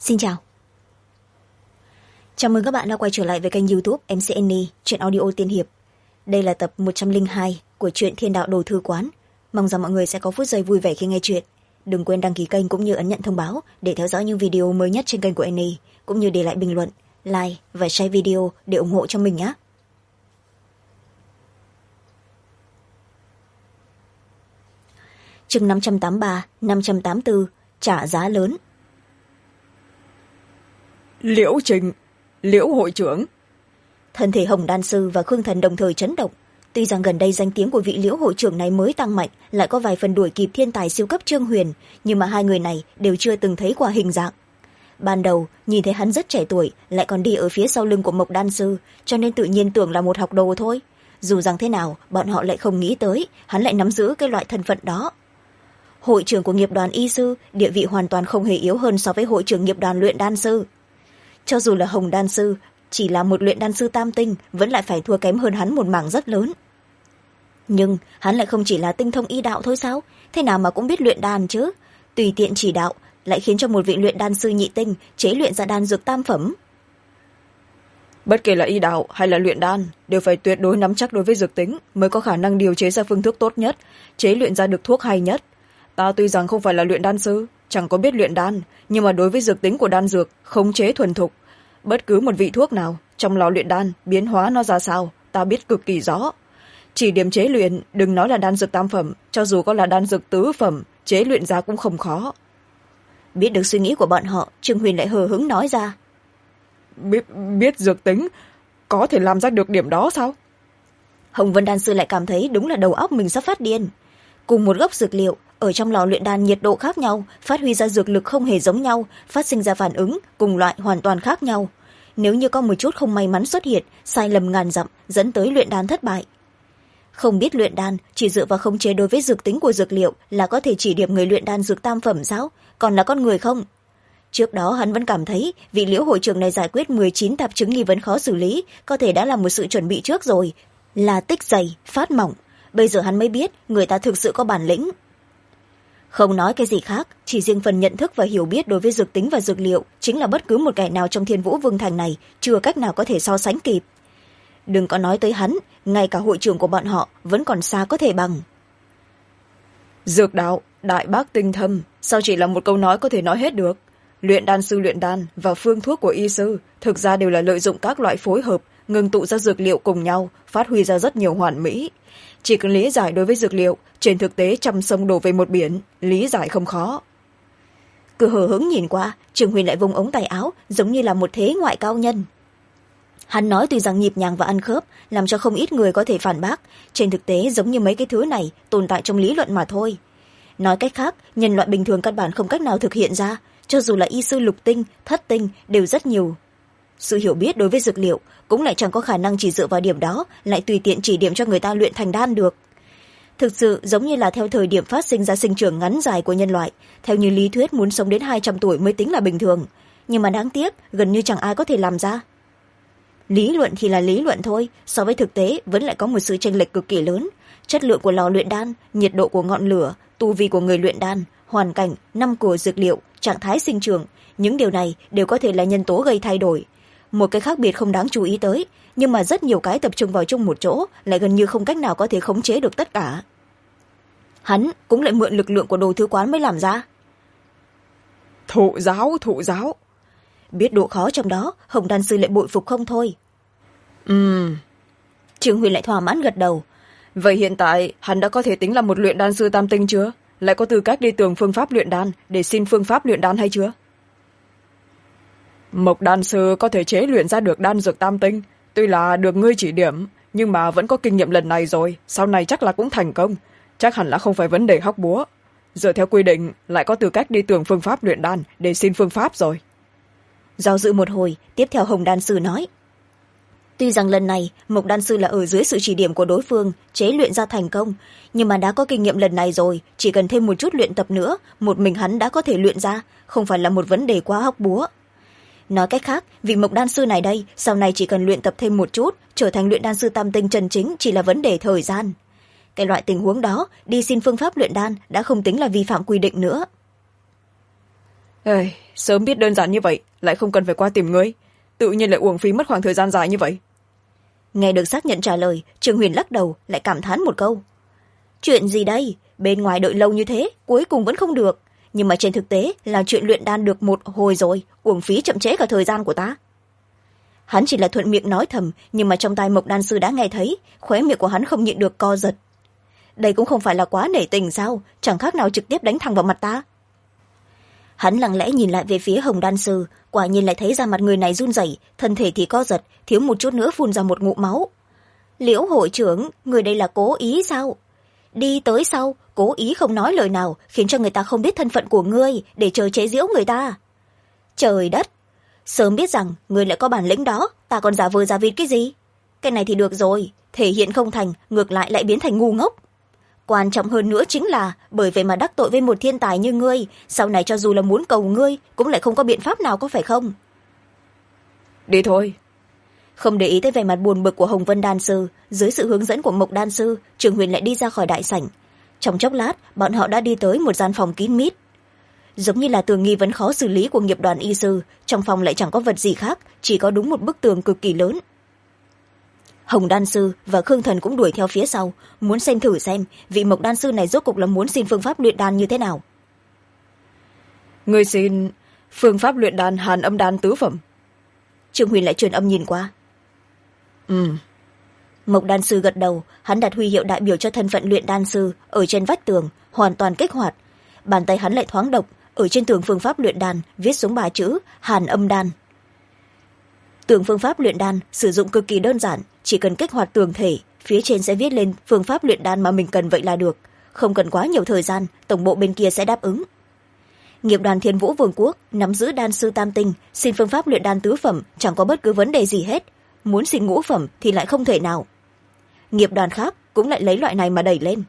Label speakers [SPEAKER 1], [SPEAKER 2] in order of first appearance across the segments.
[SPEAKER 1] Xin chào. Chào mừng các bạn đã quay trở lại với kênh YouTube MC Annie, truyện audio tiên hiệp. Đây là tập 102 của truyện Thiên Đạo Đồ Thư Quán. Mong rằng mọi người sẽ có phút giây vui vẻ khi nghe truyện. Đừng quên đăng ký kênh cũng như ấn nhận thông báo để theo dõi những video mới nhất trên kênh của Annie, cũng như để lại bình luận, like và share video để ủng hộ cho mình nhé. Chương 583, 584, trả giá lớn.
[SPEAKER 2] Liễu Trình, Liễu hội trưởng.
[SPEAKER 1] Thân thể Hồng Đan Sư và Khương Thần đồng thời chấn động. Tuy rằng gần đây danh tiếng của vị Liễu hội trưởng này mới tăng mạnh, lại có vài phần đuổi kịp thiên tài siêu cấp Trương Huyền, nhưng mà hai người này đều chưa từng thấy qua hình dạng. Ban đầu nhìn thấy hắn rất trẻ tuổi, lại còn đi ở phía sau lưng của Mộc Đan Sư, cho nên tự nhiên tưởng là một học đồ thôi. Dù rằng thế nào, bọn họ lại không nghĩ tới hắn lại nắm giữ cái loại thân phận đó. Hội trưởng của nghiệp đoàn y sư, địa vị hoàn toàn không hề yếu hơn so với hội trưởng nghiệp đoàn luyện đan sư. Cho dù là Hồng Đan Sư chỉ là một luyện đan sư tam tinh, vẫn lại phải thua kém hơn hắn một mảng rất lớn. Nhưng hắn lại không chỉ là tinh thông y đạo thôi sao? Thế nào mà cũng biết luyện đan chứ? Tùy tiện chỉ đạo lại khiến cho một vị luyện đan sư nhị tinh chế luyện ra đan dược tam phẩm.
[SPEAKER 2] Bất kể là y đạo hay là luyện đan, đều phải tuyệt đối nắm chắc đối với dược tính, mới có khả năng điều chế ra phương thức tốt nhất, chế luyện ra được thuốc hay nhất. Ta tuy rằng không phải là luyện đan sư, chẳng có biết luyện đan, nhưng mà đối với dược tính của đan dược khống chế thuần thục, bất cứ một vị thuốc nào trong lò luyện đan biến hóa nó ra sao, ta biết cực kỳ rõ. Chỉ điểm chế luyện, đừng nói là đan dược tam phẩm, cho dù có là đan dược tứ phẩm, chế luyện ra cũng không khó.
[SPEAKER 1] Biết được suy nghĩ của bọn họ, Trương Huyền lại hờ hững nói ra.
[SPEAKER 2] Biết dược tính, có thể làm ra được điểm đó sao?
[SPEAKER 1] Hồng Vân Đan Sư lại cảm thấy đúng là đầu óc mình sắp phát điên. Cùng một gốc dược liệu, ở trong lò luyện đan nhiệt độ khác nhau, phát huy ra dược lực không hề giống nhau, phát sinh ra phản ứng cùng loại hoàn toàn khác nhau. Nếu như có một chút không may mắn xuất hiện, sai lầm ngàn dặm, dẫn tới luyện đan thất bại. Không biết luyện đan, chỉ dựa vào khống chế đối với dược tính của dược liệu là có thể chỉ điểm người luyện đan dược tam phẩm sao? Còn là con người không? Trước đó hắn vẫn cảm thấy vị Liễu hội trưởng này giải quyết 19 tạp chứng nghi vấn khó xử lý, có thể đã là một sự chuẩn bị trước rồi, là tích dày, phát mỏng. Bây giờ hắn mới biết người ta thực sự có bản lĩnh. Không nói cái gì khác, chỉ riêng phần nhận thức và hiểu biết đối với dược tính và dược liệu chính là bất cứ một kẻ nào trong Thiên Vũ Vương Thành này chưa cách nào có thể so sánh kịp. Đừng có nói tới hắn, ngay cả hội trưởng của bọn họ vẫn còn xa có thể bằng.
[SPEAKER 2] Dược đạo, đại bác tinh thâm, sao chỉ là một câu nói có thể nói hết được? Luyện đan sư luyện đan và phương thuốc của y sư thực ra đều là lợi dụng các loại phối hợp, ngừng tụ ra dược liệu cùng nhau, phát huy ra rất nhiều hoàn mỹ. Chỉ cần lý giải đối với dược liệu, trên thực tế trăm sông đổ về một biển, lý giải không khó.
[SPEAKER 1] Cứ hờ hững nhìn qua, Trường Huyền lại vùng ống tay áo giống như là một thế ngoại cao nhân. Hắn nói tuy rằng nhịp nhàng và ăn khớp, làm cho không ít người có thể phản bác, trên thực tế giống như mấy cái thứ này tồn tại trong lý luận mà thôi. Nói cách khác, nhân loại bình thường căn bản không cách nào thực hiện ra, cho dù là y sư lục tinh, thất tinh đều rất nhiều. Sự hiểu biết đối với dược liệu cũng lại chẳng có khả năng chỉ dựa vào điểm đó lại tùy tiện chỉ điểm cho người ta luyện thành đan được. Thực sự giống như là theo thời điểm phát sinh ra sinh trưởng ngắn dài của nhân loại, theo như lý thuyết muốn sống đến 200 tuổi mới tính là bình thường, nhưng mà đáng tiếc gần như chẳng ai có thể làm ra. Lý luận thì là lý luận thôi, so với thực tế vẫn lại có một sự chênh lệch cực kỳ lớn. Chất lượng của lò luyện đan, nhiệt độ của ngọn lửa, tu vi của người luyện đan, hoàn cảnh, năm của dược liệu, trạng thái sinh trưởng, những điều này đều có thể là nhân tố gây thay đổi. Một cái khác biệt không đáng chú ý tới, nhưng mà rất nhiều cái tập trung vào chung một chỗ lại gần như không cách nào có thể khống chế được tất cả. Hắn cũng lại mượn lực lượng của Đồ Thư Quán mới làm ra.
[SPEAKER 2] Thụ giáo.
[SPEAKER 1] Biết độ khó trong đó, Hồng Đan Sư lại bội phục không thôi. Trường Huyền lại thỏa mãn gật đầu.
[SPEAKER 2] Vậy hiện tại hắn đã có thể tính là một luyện đan sư tam tinh chưa? Lại có tư cách đi tường phương pháp luyện đan để xin phương pháp luyện đan hay chưa? Mộc đan sư có thể chế luyện ra được đan dược tam tinh, tuy là được ngươi chỉ điểm, nhưng mà vẫn có kinh nghiệm lần này rồi, sau này chắc là cũng thành công, chắc hẳn là không phải vấn đề hóc búa. Dựa theo quy định lại có tư cách đi tường phương pháp luyện đan để xin phương pháp rồi.
[SPEAKER 1] Do dự một hồi, tiếp theo Hồng Đan Sư nói. Tuy rằng lần này Mộc Đan Sư là ở dưới sự chỉ điểm của đối phương chế luyện ra thành công, nhưng mà đã có kinh nghiệm lần này rồi, chỉ cần thêm một chút luyện tập nữa, một mình hắn đã có thể luyện ra, không phải là một vấn đề quá hóc búa. Nói cách khác, vị Mộc Đan Sư này đây sau này chỉ cần luyện tập thêm một chút, trở thành luyện đan sư tam tinh chân chính chỉ là vấn đề thời gian. Cái loại tình huống đó, đi xin phương pháp luyện đan đã không tính là vi phạm quy định nữa.
[SPEAKER 2] Ê, sớm biết đơn giản như vậy lại không cần phải qua tìm ngươi, tự nhiên lại uổng phí mất khoảng thời gian dài như vậy.
[SPEAKER 1] Nghe được xác nhận trả lời, Trương Huyền lắc đầu lại cảm thán một câu. Chuyện gì đây, bên ngoài đợi lâu như thế cuối cùng vẫn không được, nhưng mà trên thực tế là chuyện luyện đan được một hồi rồi, uổng phí chậm trễ cả thời gian của ta. Hắn chỉ là thuận miệng nói thầm, nhưng mà trong tai Mộc đan sư đã nghe thấy, khóe miệng của hắn không nhịn được co giật. Đây cũng không phải là quá nể tình sao, chẳng khác nào trực tiếp đánh thẳng vào mặt ta. Hắn lặng lẽ nhìn lại về phía Hồng đan sư, quả nhiên lại thấy da mặt người này run rẩy, thân thể thì co giật, thiếu một chút nữa phun ra một ngụm máu. Liễu hội trưởng, người đây là cố ý sao? Đi tới sau cố ý không nói lời nào, khiến cho người ta không biết thân phận của ngươi, để chờ chế giễu người ta. Trời đất, sớm biết rằng ngươi lại có bản lĩnh đó, ta còn giả vờ giả vịt cái gì? Cái này thì được rồi, thể hiện không thành, ngược lại biến thành ngu ngốc. Quan trọng hơn nữa chính là bởi vậy mà đắc tội với một thiên tài như ngươi, sau này cho dù là muốn cầu ngươi cũng lại không có biện pháp nào, có phải không?
[SPEAKER 2] Đi thôi.
[SPEAKER 1] Không để ý tới vẻ mặt buồn bực của Hồng Vân đan sư, dưới sự hướng dẫn của Mộc đan sư, Trường Huyền lại đi ra khỏi đại sảnh. Trong chốc lát bọn họ đã đi tới một gian phòng kín mít. Giống như là tường nghi vấn khó xử lý của nghiệp đoàn y sư, trong phòng lại chẳng có vật gì khác, chỉ có đúng một bức tường cực kỳ lớn. Hồng đan sư và Khương Thần cũng đuổi theo phía sau, muốn xem thử xem vị Mộc đan sư này rốt cục là muốn xin phương pháp luyện đan như thế nào.
[SPEAKER 2] Người xin phương pháp luyện đan Hàn Âm đan tứ phẩm.
[SPEAKER 1] Trương Huyền lại truyền âm nhìn qua. Mộc đan sư gật đầu, hắn đặt huy hiệu đại biểu cho thân phận luyện đan sư ở trên vách tường, hoàn toàn kích hoạt. Bàn tay hắn lại thoáng động, ở trên tường phương pháp luyện đan viết xuống 3 chữ Hàn Âm đan. Tường phương pháp luyện đan sử dụng cực kỳ đơn giản, chỉ cần kích hoạt tường thể, phía trên sẽ viết lên phương pháp luyện đan mà mình cần vậy là được, không cần quá nhiều thời gian, tổng bộ bên kia sẽ đáp ứng. Nghiệp đoàn Thiên Vũ Vương quốc nắm giữ đan sư tam tinh, xin phương pháp luyện đan tứ phẩm chẳng có bất cứ vấn đề gì hết, muốn xin ngũ phẩm thì lại không thể nào. Nghiệp đoàn khác cũng lại lấy loại này mà đẩy lên.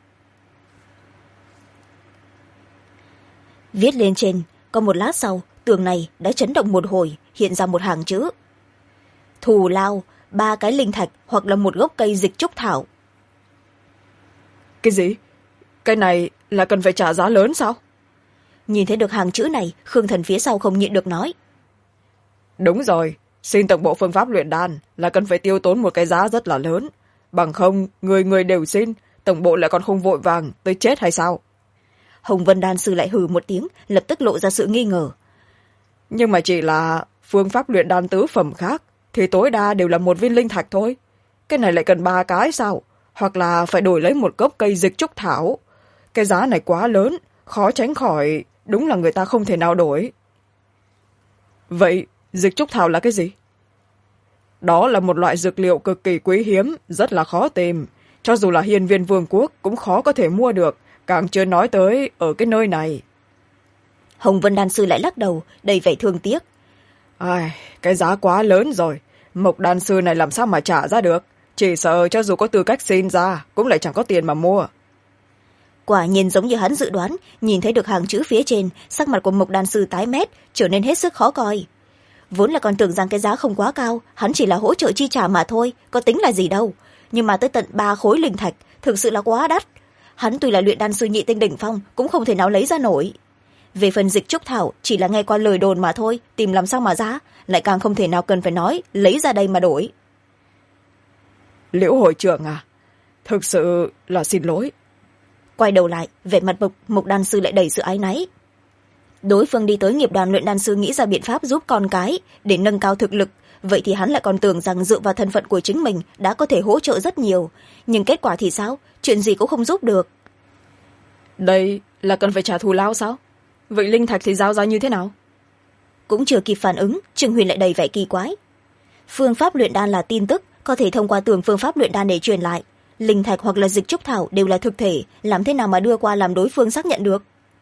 [SPEAKER 1] Viết lên trên, có một lát sau tường này đã chấn động một hồi, hiện ra một hàng chữ: thù lao 3 cái linh thạch hoặc là một gốc cây dịch trúc thảo.
[SPEAKER 2] Cái gì? Cái này là cần phải trả giá lớn sao?
[SPEAKER 1] Nhìn thấy được hàng chữ này, Khương Thần phía sau không nhịn được nói.
[SPEAKER 2] Đúng rồi, xin tổng bộ phương pháp luyện đan là cần phải tiêu tốn một cái giá rất là lớn, bằng không người người đều xin, tổng bộ lại còn không vội vàng tới chết hay sao?
[SPEAKER 1] Hồng Vân đan sư lại hừ một tiếng, lập tức lộ ra sự nghi ngờ.
[SPEAKER 2] Nhưng mà chỉ là phương pháp luyện đan tứ phẩm khác thì tối đa đều là 1 viên linh thạch thôi, cái này lại cần 3 cái sao? Hoặc là phải đổi lấy một gốc cây dịch trúc thảo, cái giá này quá lớn, khó tránh khỏi, đúng là người ta không thể nào đổi. Vậy dịch trúc thảo là cái gì? Đó là một loại dược liệu cực kỳ quý hiếm, rất là khó tìm, cho dù là hiên viên vương quốc cũng khó có thể mua được, càng chưa nói tới ở cái nơi này.
[SPEAKER 1] Hồng Vân đan sư lại lắc đầu, đầy vẻ thương tiếc.
[SPEAKER 2] Ai, cái giá quá lớn rồi, Mộc đan sư này làm sao mà trả ra được, chỉ sợ cho dù có tư cách xin ra cũng lại chẳng có tiền mà mua.
[SPEAKER 1] Quả nhiên giống như hắn dự đoán, nhìn thấy được hàng chữ phía trên, sắc mặt của Mộc đan sư tái mét, trở nên hết sức khó coi. Vốn là còn tưởng rằng cái giá không quá cao, hắn chỉ là hỗ trợ chi trả mà thôi, có tính là gì đâu, nhưng mà tới tận 3 khối linh thạch thực sự là quá đắt. Hắn tuy là luyện đan sư nhị tinh đỉnh phong cũng không thể nào lấy ra nổi. Về phần dịch trúc thảo chỉ là nghe qua lời đồn mà thôi, tìm làm sao mà giá, lại càng không thể nào cần phải nói lấy ra đây mà đổi.
[SPEAKER 2] Liễu hội trưởng à, thực sự là xin lỗi.
[SPEAKER 1] Quay đầu lại, vẻ mặt Mộc đan sư lại đầy sự áy náy. Đối phương đi tới nghiệp đoàn luyện đan sư nghĩ ra biện pháp giúp con cái để nâng cao thực lực, vậy thì hắn lại còn tưởng rằng dựa vào thân phận của chính mình đã có thể hỗ trợ rất nhiều, nhưng kết quả thì sao, chuyện gì cũng không giúp được.
[SPEAKER 2] Đây là cần phải trả thù lao sao? Vậy linh thạch thì giao ra như thế nào?
[SPEAKER 1] Cũng chưa kịp phản ứng, Trương Huyền lại đầy vẻ kỳ quái. Phương pháp luyện đan là tin tức, có thể thông qua tường phương pháp luyện đan để truyền lại. Linh thạch hoặc là dịch trúc thảo đều là thực thể, làm thế nào mà đưa qua làm đối phương xác nhận được?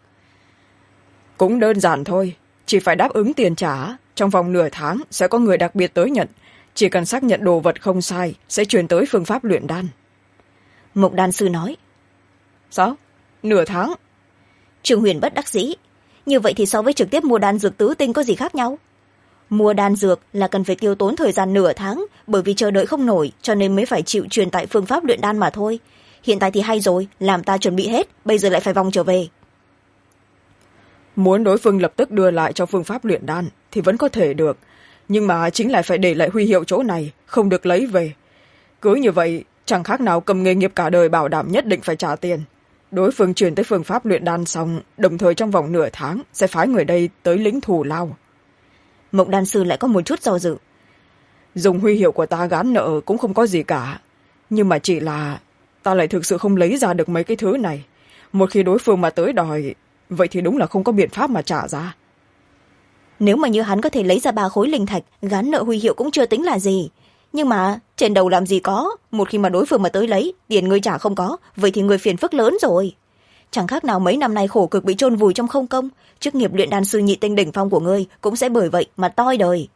[SPEAKER 2] Cũng đơn giản thôi, chỉ phải đáp ứng tiền trả, trong vòng nửa tháng sẽ có người đặc biệt tới nhận, chỉ cần xác nhận đồ vật không sai sẽ truyền tới phương pháp luyện đan.
[SPEAKER 1] Mộc đan sư nói.
[SPEAKER 2] Sao? Nửa tháng?
[SPEAKER 1] Trương Huyền bất đắc dĩ. Như vậy thì so với trực tiếp mua đan dược tứ tinh có gì khác nhau? Mua đan dược là cần phải tiêu tốn thời gian nửa tháng, bởi vì chờ đợi không nổi cho nên mới phải chịu truyền tại phương pháp luyện đan mà thôi. Hiện tại thì hay rồi, làm ta chuẩn bị hết, bây giờ lại phải vòng trở về.
[SPEAKER 2] muốn đối phương lập tức đưa lại cho phương pháp luyện đan thì vẫn có thể được, nhưng mà chính lại phải để lại huy hiệu chỗ này, không được lấy về. Cứ như vậy chẳng khác nào cầm nghề nghiệp cả đời bảo đảm nhất định phải trả tiền. Đối phương chuyển tới phương pháp luyện đan xong, đồng thời trong vòng nửa tháng sẽ phái người đây tới lĩnh thù lao.
[SPEAKER 1] Mộc đan sư lại có một chút do dự.
[SPEAKER 2] Dùng huy hiệu của ta gán nợ cũng không có gì cả, nhưng mà chỉ là ta lại thực sự không lấy ra được mấy cái thứ này. Một khi đối phương mà tới đòi, vậy thì đúng là không có biện pháp mà trả ra.
[SPEAKER 1] Nếu mà như hắn có thể lấy ra 3 khối linh thạch, gán nợ huy hiệu cũng chưa tính là gì. Nhưng mà trên đầu làm gì có, một khi mà đối phương mà tới lấy, tiền ngươi trả không có, vậy thì người phiền phức lớn rồi. Chẳng khác nào mấy năm nay khổ cực bị chôn vùi trong không công, chức nghiệp luyện đan sư nhị tinh đỉnh phong của ngươi cũng sẽ bởi vậy mà toi đời.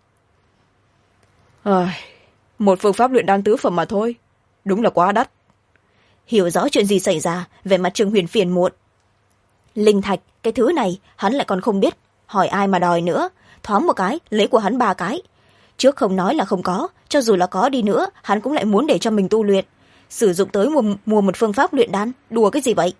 [SPEAKER 2] Một phương pháp luyện đan tứ phẩm mà thôi, đúng là quá đắt.
[SPEAKER 1] Hiểu rõ chuyện gì xảy ra, về mặt Trương Huyền phiền muộn. Linh thạch, cái thứ này hắn lại còn không biết hỏi ai mà đòi nữa, thoáng một cái lấy của hắn 3 cái. Trước không nói là không có, cho dù là có đi nữa hắn cũng lại muốn để cho mình tu luyện, sử dụng tới mua một phương pháp luyện đan, đùa cái gì vậy?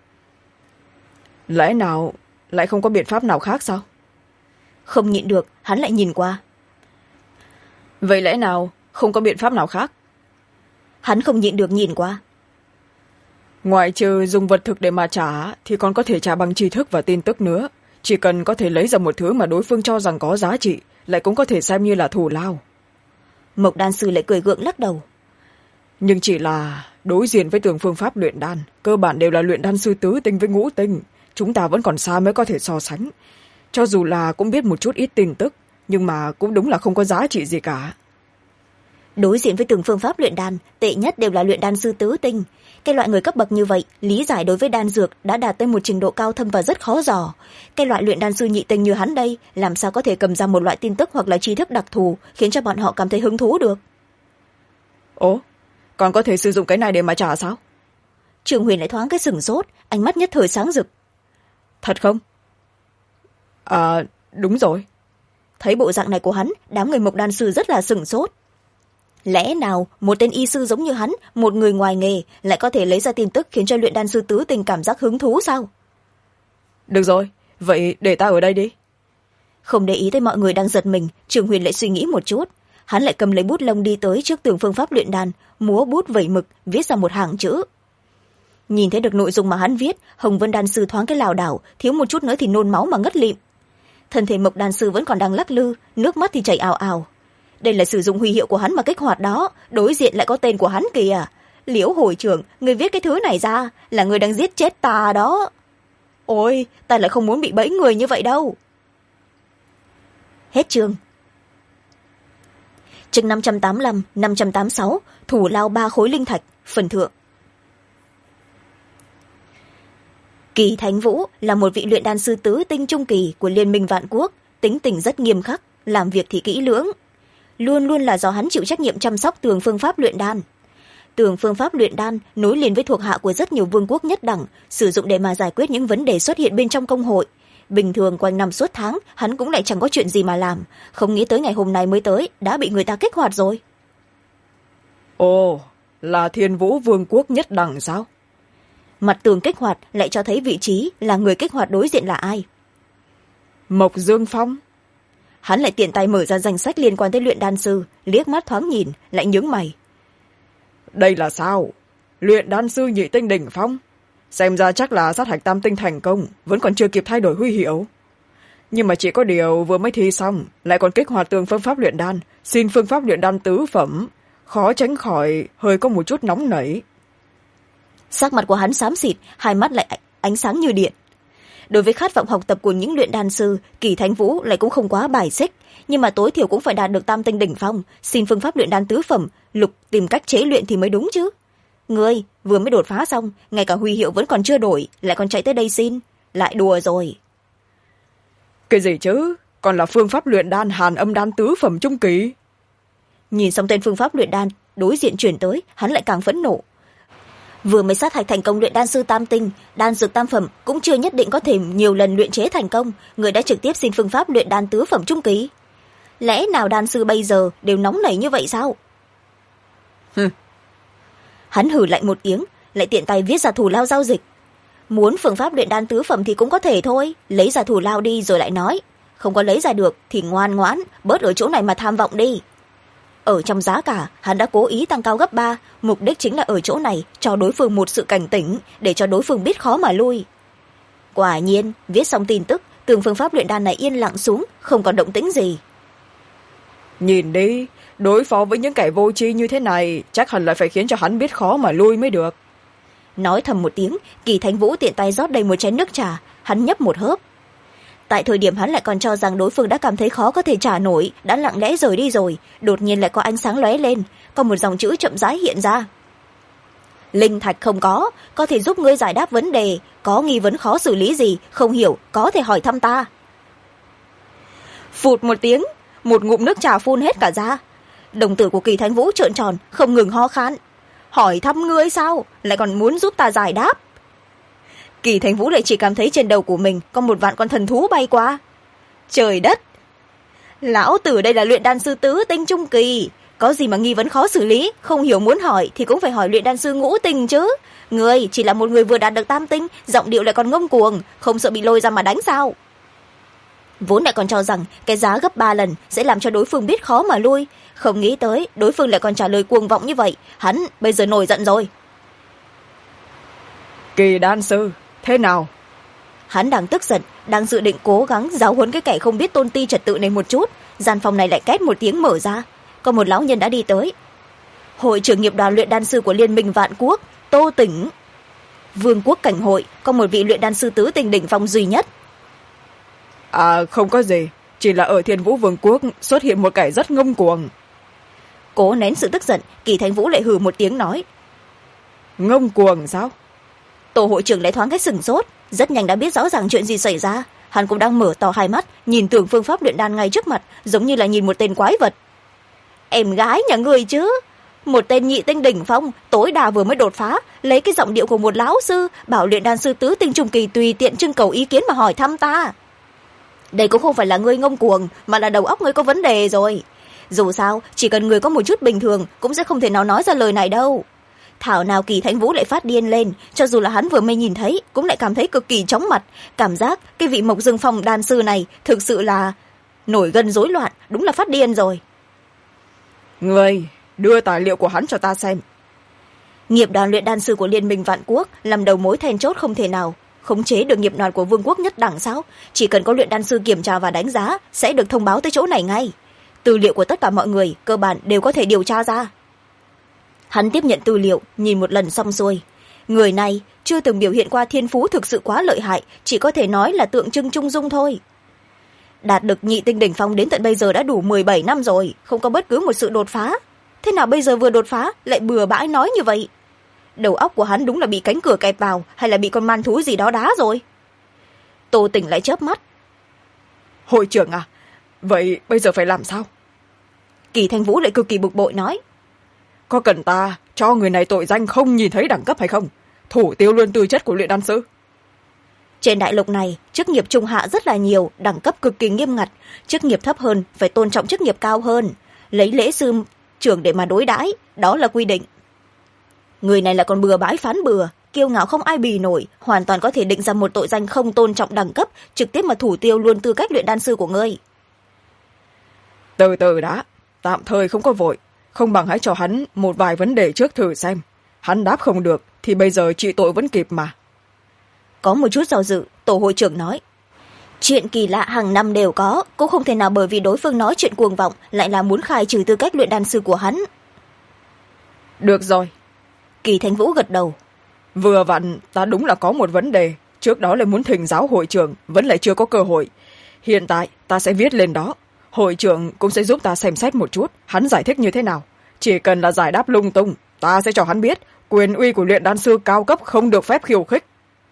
[SPEAKER 2] Lẽ nào lại không có biện pháp nào khác sao?
[SPEAKER 1] Không nhịn được hắn lại nhìn qua.
[SPEAKER 2] Vậy lẽ nào không có biện pháp nào khác?
[SPEAKER 1] Hắn không nhịn được nhìn qua.
[SPEAKER 2] Ngoại trừ dùng vật thực để mà trả thì còn có thể trả bằng tri thức và tin tức nữa. Chỉ cần có thể lấy ra một thứ mà đối phương cho rằng có giá trị, lại cũng có thể xem như là thù lao.
[SPEAKER 1] Mộc đan sư lại cười gượng lắc đầu.
[SPEAKER 2] Nhưng chỉ là đối diện với phương pháp luyện đan, cơ bản đều là luyện đan sư tứ tinh với ngũ tinh, chúng ta vẫn còn xa mới có thể so sánh. Cho dù là cũng biết một chút ít tin tức, nhưng mà cũng đúng là không có giá trị gì cả.
[SPEAKER 1] Đối diện với từng phương pháp luyện đan, tệ nhất đều là luyện đan sư tứ tinh. Cái loại người cấp bậc như vậy, lý giải đối với đan dược đã đạt tới một trình độ cao thâm và rất khó dò. Cái loại luyện đan sư nhị tinh như hắn đây, làm sao có thể cầm ra một loại tin tức hoặc là tri thức đặc thù, khiến cho bọn họ cảm thấy hứng thú được.
[SPEAKER 2] Ồ, còn có thể sử dụng cái này để mà trả sao?
[SPEAKER 1] Trường Huyền lại thoáng cái sửng sốt, ánh mắt nhất thời sáng rực.
[SPEAKER 2] Thật không? Đúng rồi.
[SPEAKER 1] Thấy bộ dạng này của hắn, đám người Mộc đan sư rất là sửng sốt. Lẽ nào một tên y sư giống như hắn, một người ngoài nghề, lại có thể lấy ra tin tức khiến cho luyện đan sư tứ tinh cảm giác hứng thú sao?
[SPEAKER 2] Được rồi, vậy để ta ở đây đi.
[SPEAKER 1] Không để ý tới mọi người đang giật mình, Trường Huyền lại suy nghĩ một chút. Hắn lại cầm lấy bút lông đi tới trước tường phương pháp luyện đan, múa bút vẩy mực, viết ra một hàng chữ. Nhìn thấy được nội dung mà hắn viết, Hồng Vân đan sư thoáng cái lảo đảo, thiếu một chút nữa thì nôn máu mà ngất lịm. Thân thể Mộc đan sư vẫn còn đang lắc lư, nước mắt thì chảy ào ào. Đây là sử dụng huy hiệu của hắn mà kích hoạt đó, đối diện lại có tên của hắn kìa. Liễu hội trưởng, người viết cái thứ này ra là người đang giết chết ta đó. Ôi, ta lại không muốn bị bẫy người như vậy đâu. Hết chương. Chương 585, 586, thủ lao 3 khối linh thạch, phần thượng. Kỳ Thánh Vũ là một vị luyện đan sư tứ tinh trung kỳ của Liên minh Vạn Quốc, tính tình rất nghiêm khắc, làm việc thì kỹ lưỡng. Luôn luôn là do hắn chịu trách nhiệm chăm sóc tường phương pháp luyện đan. Tường phương pháp luyện đan nối liền với thuộc hạ của rất nhiều vương quốc nhất đẳng, sử dụng để mà giải quyết những vấn đề xuất hiện bên trong công hội. Bình thường quanh năm suốt tháng, hắn cũng lại chẳng có chuyện gì mà làm, không nghĩ tới ngày hôm nay mới tới, đã bị người ta kích hoạt rồi.
[SPEAKER 2] Ồ, là Thiên Vũ vương quốc nhất đẳng sao?
[SPEAKER 1] Mặt tường kích hoạt lại cho thấy vị trí là người kích hoạt đối diện là ai.
[SPEAKER 2] Mộc Dương Phong.
[SPEAKER 1] Hắn lại tiện tay mở ra danh sách liên quan tới luyện đan sư, liếc mắt thoáng nhìn, lại nhướng mày.
[SPEAKER 2] Đây là sao? Luyện đan sư nhị tinh đỉnh phong? Xem ra chắc là sát hạch tam tinh thành công, vẫn còn chưa kịp thay đổi huy hiệu. Nhưng mà chỉ có điều vừa mới thi xong, lại còn kích hoạt tường phương pháp luyện đan, xin phương pháp luyện đan tứ phẩm, khó tránh khỏi hơi có một chút nóng nảy.
[SPEAKER 1] Sắc mặt của hắn xám xịt, hai mắt lại ánh sáng như điện. Đối với khát vọng học tập của những luyện đan sư, Kỳ Thánh Vũ lại cũng không quá bài xích, nhưng mà tối thiểu cũng phải đạt được tam tinh đỉnh phong, xin phương pháp luyện đan tứ phẩm, lục tìm cách chế luyện thì mới đúng chứ. Ngươi vừa mới đột phá xong, ngay cả huy hiệu vẫn còn chưa đổi, lại còn chạy tới đây xin, lại đùa rồi.
[SPEAKER 2] Cái gì chứ, còn là phương pháp luyện đan hàn âm đan tứ phẩm trung kỳ.
[SPEAKER 1] Nhìn xong tên phương pháp luyện đan đối diện chuyển tới, hắn lại càng phẫn nộ. Vừa mới sát hạch thành công luyện đan sư tam tinh, đan dược tam phẩm cũng chưa nhất định có thể nhiều lần luyện chế thành công, người đã trực tiếp xin phương pháp luyện đan tứ phẩm trung kỳ. Lẽ nào đan sư bây giờ đều nóng nảy như vậy sao? Hắn hừ lạnh một tiếng, lại tiện tay viết ra thù lao giao dịch. muốn phương pháp luyện đan tứ phẩm thì cũng có thể thôi, lấy ra thù lao đi rồi lại nói. Không có lấy ra được thì ngoan ngoãn bớt ở chỗ này mà tham vọng đi. Ở trong giá cả, hắn đã cố ý tăng cao gấp 3, mục đích chính là ở chỗ này cho đối phương một sự cảnh tỉnh, để cho đối phương biết khó mà lui. Quả nhiên, viết xong tin tức, tường phương pháp luyện đan này yên lặng xuống, không còn động tĩnh gì.
[SPEAKER 2] Nhìn đi, đối phó với những kẻ vô tri như thế này, chắc hẳn là phải khiến cho hắn biết khó mà lui mới được.
[SPEAKER 1] Nói thầm một tiếng, Kỳ Thánh Vũ tiện tay rót đầy một chén nước trà, hắn nhấp một hớp. Tại thời điểm hắn lại còn cho rằng đối phương đã cảm thấy khó có thể trả nổi, đã lặng lẽ rời đi rồi, đột nhiên lại có ánh sáng lóe lên, có một dòng chữ chậm rãi hiện ra. Linh thạch không có thể giúp ngươi giải đáp vấn đề, có nghi vấn khó xử lý gì, không hiểu, có thể hỏi thăm ta. Phụt một tiếng, một ngụm nước trà phun hết cả ra. Đồng tử của Kỳ Thánh Vũ trợn tròn, không ngừng ho khan. Hỏi thăm ngươi sao, lại còn muốn giúp ta giải đáp? Kỳ Thánh Vũ lại chỉ cảm thấy trên đầu của mình có một vạn con thần thú bay qua. Trời đất! Lão tử đây là luyện đan sư tứ tinh trung kỳ, có gì mà nghi vấn khó xử lý, không hiểu muốn hỏi thì cũng phải hỏi luyện đan sư ngũ tinh chứ. Ngươi chỉ là một người vừa đạt được tam tinh, giọng điệu lại còn ngông cuồng, không sợ bị lôi ra mà đánh sao? Vốn lại còn cho rằng cái giá gấp 3 lần sẽ làm cho đối phương biết khó mà lui, không nghĩ tới đối phương lại còn trả lời cuồng vọng như vậy, hắn bây giờ nổi giận rồi.
[SPEAKER 2] Kỳ đan sư, thế nào?
[SPEAKER 1] Hắn đang tức giận, đang dự định cố gắng giáo huấn cái kẻ không biết tôn ti trật tự này một chút, gian phòng này lại két một tiếng mở ra, có một lão nhân đã đi tới. Hội trưởng nghiệp đoàn luyện đan sư của Liên minh Vạn Quốc, Tô Tỉnh. Vương quốc cảnh hội có một vị luyện đan sư tứ tinh đỉnh phong duy nhất.
[SPEAKER 2] Không có gì, chỉ là ở Thiên Vũ Vương quốc xuất hiện một kẻ rất ngông cuồng.
[SPEAKER 1] Cố nén sự tức giận, Kỳ Thánh Vũ lại hừ một tiếng nói.
[SPEAKER 2] Ngông cuồng sao?
[SPEAKER 1] Tổ hội trưởng lại thoáng cái sửng sốt, rất nhanh đã biết rõ ràng chuyện gì xảy ra. Hắn cũng đang mở to hai mắt, nhìn tưởng phương pháp luyện đan ngay trước mặt, giống như là nhìn một tên quái vật. Em gái nhà người chứ, một tên nhị tinh đỉnh phong, tối đa vừa mới đột phá, lấy cái giọng điệu của một lão sư, bảo luyện đan sư tứ tinh trung kỳ tùy tiện trưng cầu ý kiến mà hỏi thăm ta. Đây cũng không phải là ngươi ngông cuồng, mà là đầu óc ngươi có vấn đề rồi. Dù sao, chỉ cần người có một chút bình thường cũng sẽ không thể nào nói ra lời này đâu. Thảo nào Kỳ Thánh Vũ lại phát điên lên, cho dù là hắn vừa mới nhìn thấy cũng lại cảm thấy cực kỳ chóng mặt, cảm giác cái vị Mộc Dương Phong đan sư này thực sự là nổi gân rối loạn, đúng là phát điên rồi.
[SPEAKER 2] Người đưa tài liệu của hắn cho ta xem.
[SPEAKER 1] Nghiệp đoàn luyện đan sư của Liên minh Vạn Quốc làm đầu mối then chốt không thể nào khống chế được nghiệp đoàn của Vương quốc nhất đẳng sao? Chỉ cần có luyện đan sư kiểm tra và đánh giá sẽ được thông báo tới chỗ này ngay. Tư liệu của tất cả mọi người cơ bản đều có thể điều tra ra. Hắn tiếp nhận tư liệu, nhìn một lần xong xuôi. Người này chưa từng biểu hiện qua thiên phú thực sự quá lợi hại, chỉ có thể nói là tượng trưng trung dung thôi. Đạt được nhị tinh đỉnh phong đến tận bây giờ đã đủ 17 năm rồi, không có bất cứ một sự đột phá. Thế nào bây giờ vừa đột phá lại bừa bãi nói như vậy? Đầu óc của hắn đúng là bị cánh cửa kẹp vào, hay là bị con man thú gì đó đá rồi? Tô Tỉnh lại chớp mắt.
[SPEAKER 2] Hội trưởng à, vậy bây giờ phải làm sao?
[SPEAKER 1] Kỳ Thanh Vũ lại cực kỳ bực bội nói.
[SPEAKER 2] Có cần ta cho người này tội danh không nhìn thấy đẳng cấp hay không? Thủ tiêu luôn tư chất của luyện đan sư.
[SPEAKER 1] Trên đại lục này, chức nghiệp trung hạ rất là nhiều, đẳng cấp cực kỳ nghiêm ngặt. Chức nghiệp thấp hơn phải tôn trọng chức nghiệp cao hơn, lấy lễ sư trưởng để mà đối đãi, đó là quy định. Người này là còn bừa bãi phán bừa, kiêu ngạo không ai bì nổi, hoàn toàn có thể định ra một tội danh không tôn trọng đẳng cấp, trực tiếp mà thủ tiêu luôn tư cách luyện đan sư của ngươi.
[SPEAKER 2] Từ từ đã, tạm thời không có vội, không bằng hãy cho hắn một vài vấn đề trước thử xem. Hắn đáp không được thì bây giờ trị tội vẫn kịp mà.
[SPEAKER 1] Có một chút do dự, tổ hội trưởng nói. Chuyện kỳ lạ hàng năm đều có, cũng không thể nào bởi vì đối phương nói chuyện cuồng vọng lại là muốn khai trừ tư cách luyện đan sư của hắn.
[SPEAKER 2] Được rồi.
[SPEAKER 1] Kỳ Thánh Vũ gật đầu.
[SPEAKER 2] Vừa vặn ta đúng là có một vấn đề, trước đó lại muốn thỉnh giáo hội trưởng, vẫn lại chưa có cơ hội. Hiện tại ta sẽ viết lên đó, hội trưởng cũng sẽ giúp ta xem xét một chút hắn giải thích như thế nào. Chỉ cần là giải đáp lung tung, ta sẽ cho hắn biết quyền uy của luyện đan sư cao cấp không được phép khiêu khích.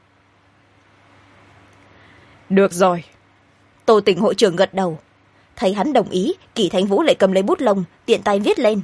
[SPEAKER 2] Được rồi.
[SPEAKER 1] Tô Tỉnh hội trưởng gật đầu. Thấy hắn đồng ý, Kỳ Thánh Vũ lại cầm lấy bút lông, tiện tay viết lên.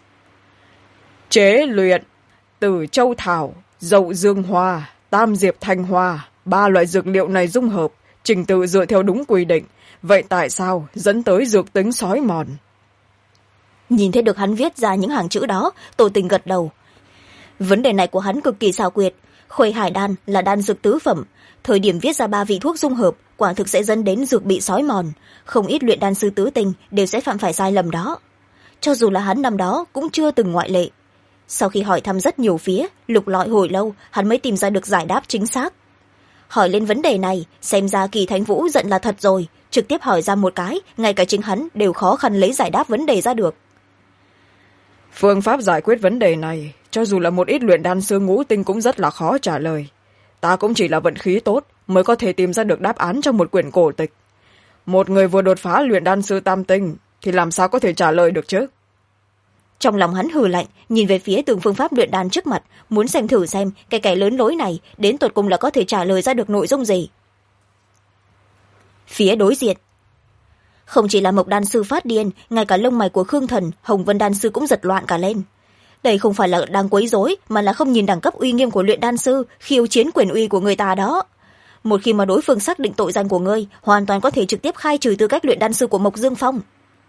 [SPEAKER 2] Chế luyện từ châu thảo, dậu dương hoa, tam diệp thanh hoa, 3 loại dược liệu này dung hợp, trình tự dựa theo đúng quy định. Vậy tại sao dẫn tới dược tính sói mòn?
[SPEAKER 1] Nhìn thấy được hắn viết ra những hàng chữ đó, Tô Tỉnh gật đầu. Vấn đề này của hắn cực kỳ xảo quyệt, Khuê hải đan là đan dược tứ phẩm, thời điểm viết ra 3 vị thuốc dung hợp quả thực sẽ dẫn đến dược bị xói mòn, không ít luyện đan sư tứ tình đều sẽ phạm phải sai lầm đó. Cho dù là hắn năm đó cũng chưa từng ngoại lệ. Sau khi hỏi thăm rất nhiều phía, lục lọi hồi lâu, hắn mới tìm ra được giải đáp chính xác. Hỏi lên vấn đề này, xem ra Kỳ Thanh Vũ giận là thật rồi, trực tiếp hỏi ra một cái, ngay cả chính hắn đều khó khăn lấy giải đáp vấn đề ra được.
[SPEAKER 2] Phương pháp giải quyết vấn đề này, cho dù là một ít luyện đan sư ngũ tinh cũng rất là khó trả lời. Ta cũng chỉ là vận khí tốt mới có thể tìm ra được đáp án trong một quyển cổ tịch. Một người vừa đột phá luyện đan sư tam tinh thì làm sao có thể trả lời được chứ?
[SPEAKER 1] Trong lòng hắn hừ lạnh, nhìn về phía từng phương pháp luyện đan trước mặt, muốn xem thử xem cái kẻ lớn lối này đến tột cùng là có thể trả lời ra được nội dung gì. Phía đối diện, không chỉ là Mộc đan sư phát điên, ngay cả lông mày của Khương Thần, Hồng Vân đan sư cũng giật loạn cả lên. Đây không phải là đang quấy rối, mà là không nhìn đẳng cấp uy nghiêm của luyện đan sư, khiêu chiến quyền uy của người ta đó. Một khi mà đối phương xác định tội danh của ngươi, hoàn toàn có thể trực tiếp khai trừ tư cách luyện đan sư của Mộc Dương Phong.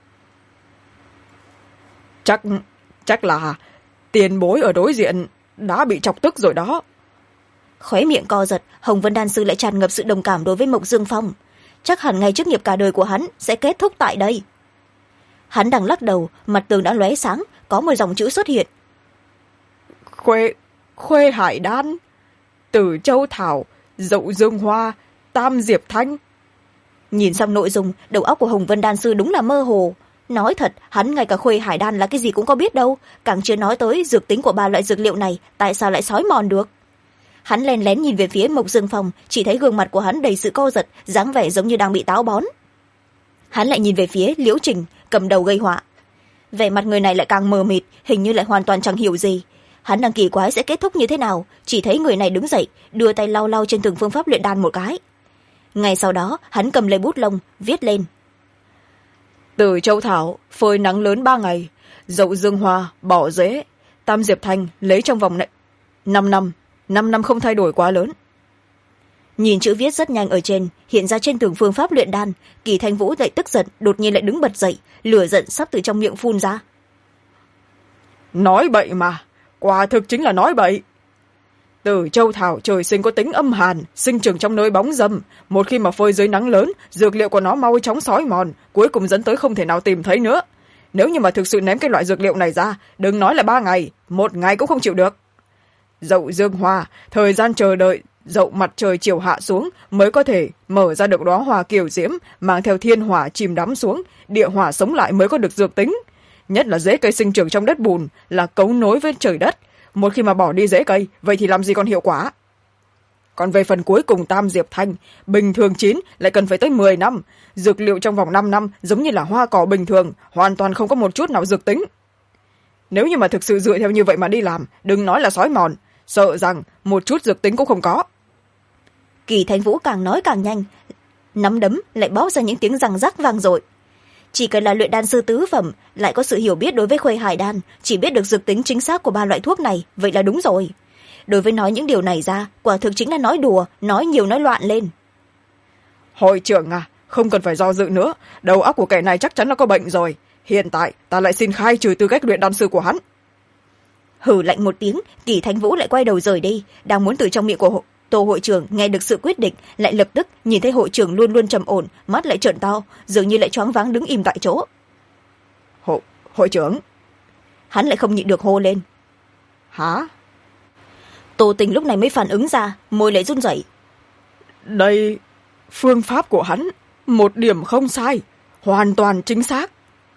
[SPEAKER 2] Chắc là tiền bối ở đối diện đã bị chọc tức rồi đó.
[SPEAKER 1] Khóe miệng co giật, Hồng Vân đan sư lại tràn ngập sự đồng cảm đối với Mộc Dương Phong. Chắc hẳn ngày chức nghiệp cả đời của hắn sẽ kết thúc tại đây. Hắn đang lắc đầu, mặt tường đã lóe sáng, có một dòng chữ xuất hiện.
[SPEAKER 2] Khuê hải đan, Tử Châu Thảo, Dậu Dương Hoa, Tam Diệp Thanh.
[SPEAKER 1] Nhìn xong nội dung, đầu óc của Hồng Vân đan sư đúng là mơ hồ. Nói thật, hắn ngay cả khuê hải đan là cái gì cũng có biết đâu, càng chưa nói tới dược tính của 3 loại dược liệu này tại sao lại xói mòn được. Hắn len lén nhìn về phía Mộc Dương Phong, chỉ thấy gương mặt của hắn đầy sự co giật, dáng vẻ giống như đang bị táo bón. Hắn lại nhìn về phía Liễu Trình, cầm đầu gây họa. Vẻ mặt người này lại càng mờ mịt, hình như lại hoàn toàn chẳng hiểu gì. Hắn đang kỳ quái sẽ kết thúc như thế nào, chỉ thấy người này đứng dậy, đưa tay lau lau trên từng phương pháp luyện đan một cái. Ngay sau đó, hắn cầm lấy bút lông, viết lên.
[SPEAKER 2] Tử Châu Thảo, phơi nắng lớn 3 ngày, Dậu Dương Hoa, bỏ rễ, Tam Diệp Thanh, lấy trong vòng 5 năm, 5 năm không thay đổi quá lớn.
[SPEAKER 1] Nhìn chữ viết rất nhanh ở trên, hiện ra trên từng phương pháp luyện đan, Kỳ Thanh Vũ lại tức giận, đột nhiên lại đứng bật dậy, lửa giận sắp từ trong miệng phun ra.
[SPEAKER 2] Nói bậy mà, quả thực chính là nói bậy. Tử Châu Thảo trời sinh có tính âm hàn, sinh trưởng trong nơi bóng râm, một khi mà phơi dưới nắng lớn, dược liệu của nó mau chóng xói mòn, cuối cùng dẫn tới không thể nào tìm thấy nữa. Nếu như mà thực sự ném cái loại dược liệu này ra, đừng nói là 3 ngày, 1 ngày cũng không chịu được. Dậu Dương Hoa, thời gian chờ đợi dậu mặt trời chiều hạ xuống mới có thể mở ra được đóa hoa kiều diễm, mang theo thiên hỏa chìm đắm xuống, địa hỏa sống lại mới có được dược tính. Nhất là rễ cây sinh trưởng trong đất bùn, là cấu nối với trời đất. Một khi mà bỏ đi rễ cây, vậy thì làm gì còn hiệu quả. Còn về phần cuối cùng Tam Diệp Thanh, bình thường chín lại cần phải tới 10 năm. Dược liệu trong vòng 5 năm giống như là hoa cỏ bình thường, hoàn toàn không có một chút nào dược tính. Nếu như mà thực sự dựa theo như vậy mà đi làm, đừng nói là xói mòn, sợ rằng một chút dược tính cũng không có.
[SPEAKER 1] Kỳ Thanh Vũ càng nói càng nhanh, nắm đấm lại bóp ra những tiếng răng rắc vang dội. Chỉ cần là luyện đan sư tứ phẩm, lại có sự hiểu biết đối với khuê hải đan, chỉ biết được dược tính chính xác của 3 loại thuốc này, vậy là đúng rồi. Đối với nói những điều này ra, quả thực chính là nói đùa, nói nhiều nói loạn lên.
[SPEAKER 2] Hội trưởng à, không cần phải do dự nữa, đầu óc của kẻ này chắc chắn là có bệnh rồi. Hiện tại ta lại xin khai trừ tư cách luyện đan sư của hắn.
[SPEAKER 1] Hừ lạnh một tiếng, Kỳ Thanh Vũ lại quay đầu rời đi, đang muốn từ trong miệng của Tô hội trưởng nghe được sự quyết định, lại lập tức nhìn thấy hội trưởng luôn luôn trầm ổn, mắt lại trợn to, dường như lại choáng váng đứng im tại chỗ.
[SPEAKER 2] Hội trưởng.
[SPEAKER 1] Hắn lại không nhịn được hô lên.
[SPEAKER 2] Hả?
[SPEAKER 1] Tô Tình lúc này mới phản ứng ra, môi lại run rẩy.
[SPEAKER 2] Đây, phương pháp của hắn, 1 điểm không sai, hoàn toàn chính xác.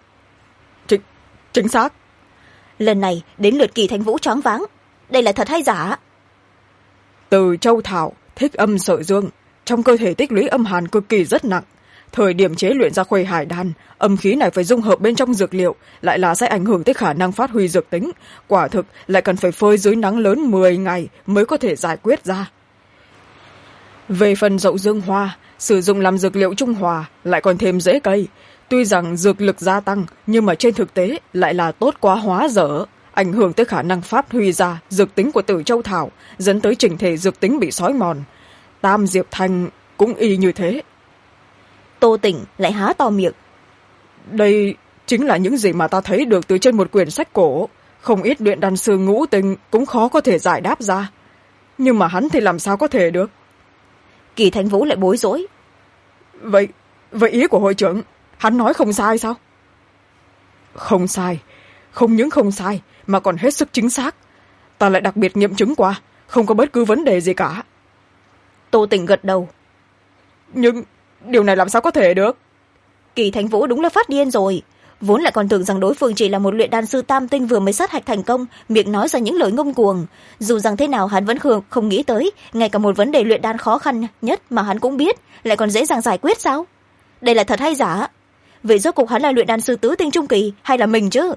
[SPEAKER 2] Chính xác.
[SPEAKER 1] Lần này đến lượt Kỳ Thanh Vũ choáng váng. Đây là thật hay giả?
[SPEAKER 2] Từ Châu Thảo, thích âm sở dương, trong cơ thể tích lũy âm hàn cực kỳ rất nặng. Thời điểm chế luyện ra khuê hải đan, âm khí này phải dung hợp bên trong dược liệu, lại là sẽ ảnh hưởng tới khả năng phát huy dược tính. Quả thực lại cần phải phơi dưới nắng lớn 10 ngày mới có thể giải quyết ra. Về phần Dậu Dương Hoa, sử dụng làm dược liệu trung hòa, lại còn thêm rễ cây. Tuy rằng dược lực gia tăng, nhưng mà trên thực tế lại là tốt quá hóa dở, ảnh hưởng tới khả năng phát huy ra dược tính của Tử Châu Thảo, dẫn tới chỉnh thể dược tính bị xói mòn. Tam Diệp Thanh cũng y như thế.
[SPEAKER 1] Tô Tỉnh lại há to miệng.
[SPEAKER 2] Đây chính là những gì mà ta thấy được từ trên một quyển sách cổ, không ít luyện đan sư ngũ tinh cũng khó có thể giải đáp ra. nhưng mà hắn thì làm sao có thể được?
[SPEAKER 1] Kỳ Thanh Vũ lại bối rối.
[SPEAKER 2] Vậy ý của hội trưởng, hắn nói không sai sao? Không sai, không những không sai mà còn hết sức chính xác. Ta lại đặc biệt nghiệm chứng qua, không có bất cứ vấn đề gì cả.
[SPEAKER 1] Tô Tình gật đầu.
[SPEAKER 2] Nhưng điều này làm sao có thể được?
[SPEAKER 1] Kỳ Thanh Vũ đúng là phát điên rồi. Vốn lại còn tưởng rằng đối phương chỉ là một luyện đan sư tam tinh vừa mới sát hạch thành công, miệng nói ra những lời ngông cuồng. Dù rằng thế nào hắn vẫn không nghĩ tới, ngay cả một vấn đề luyện đan khó khăn nhất mà hắn cũng biết, lại còn dễ dàng giải quyết sao? Đây là thật hay giả? Vậy rốt cuộc hắn là luyện đan sư tứ tinh trung kỳ hay là mình chứ?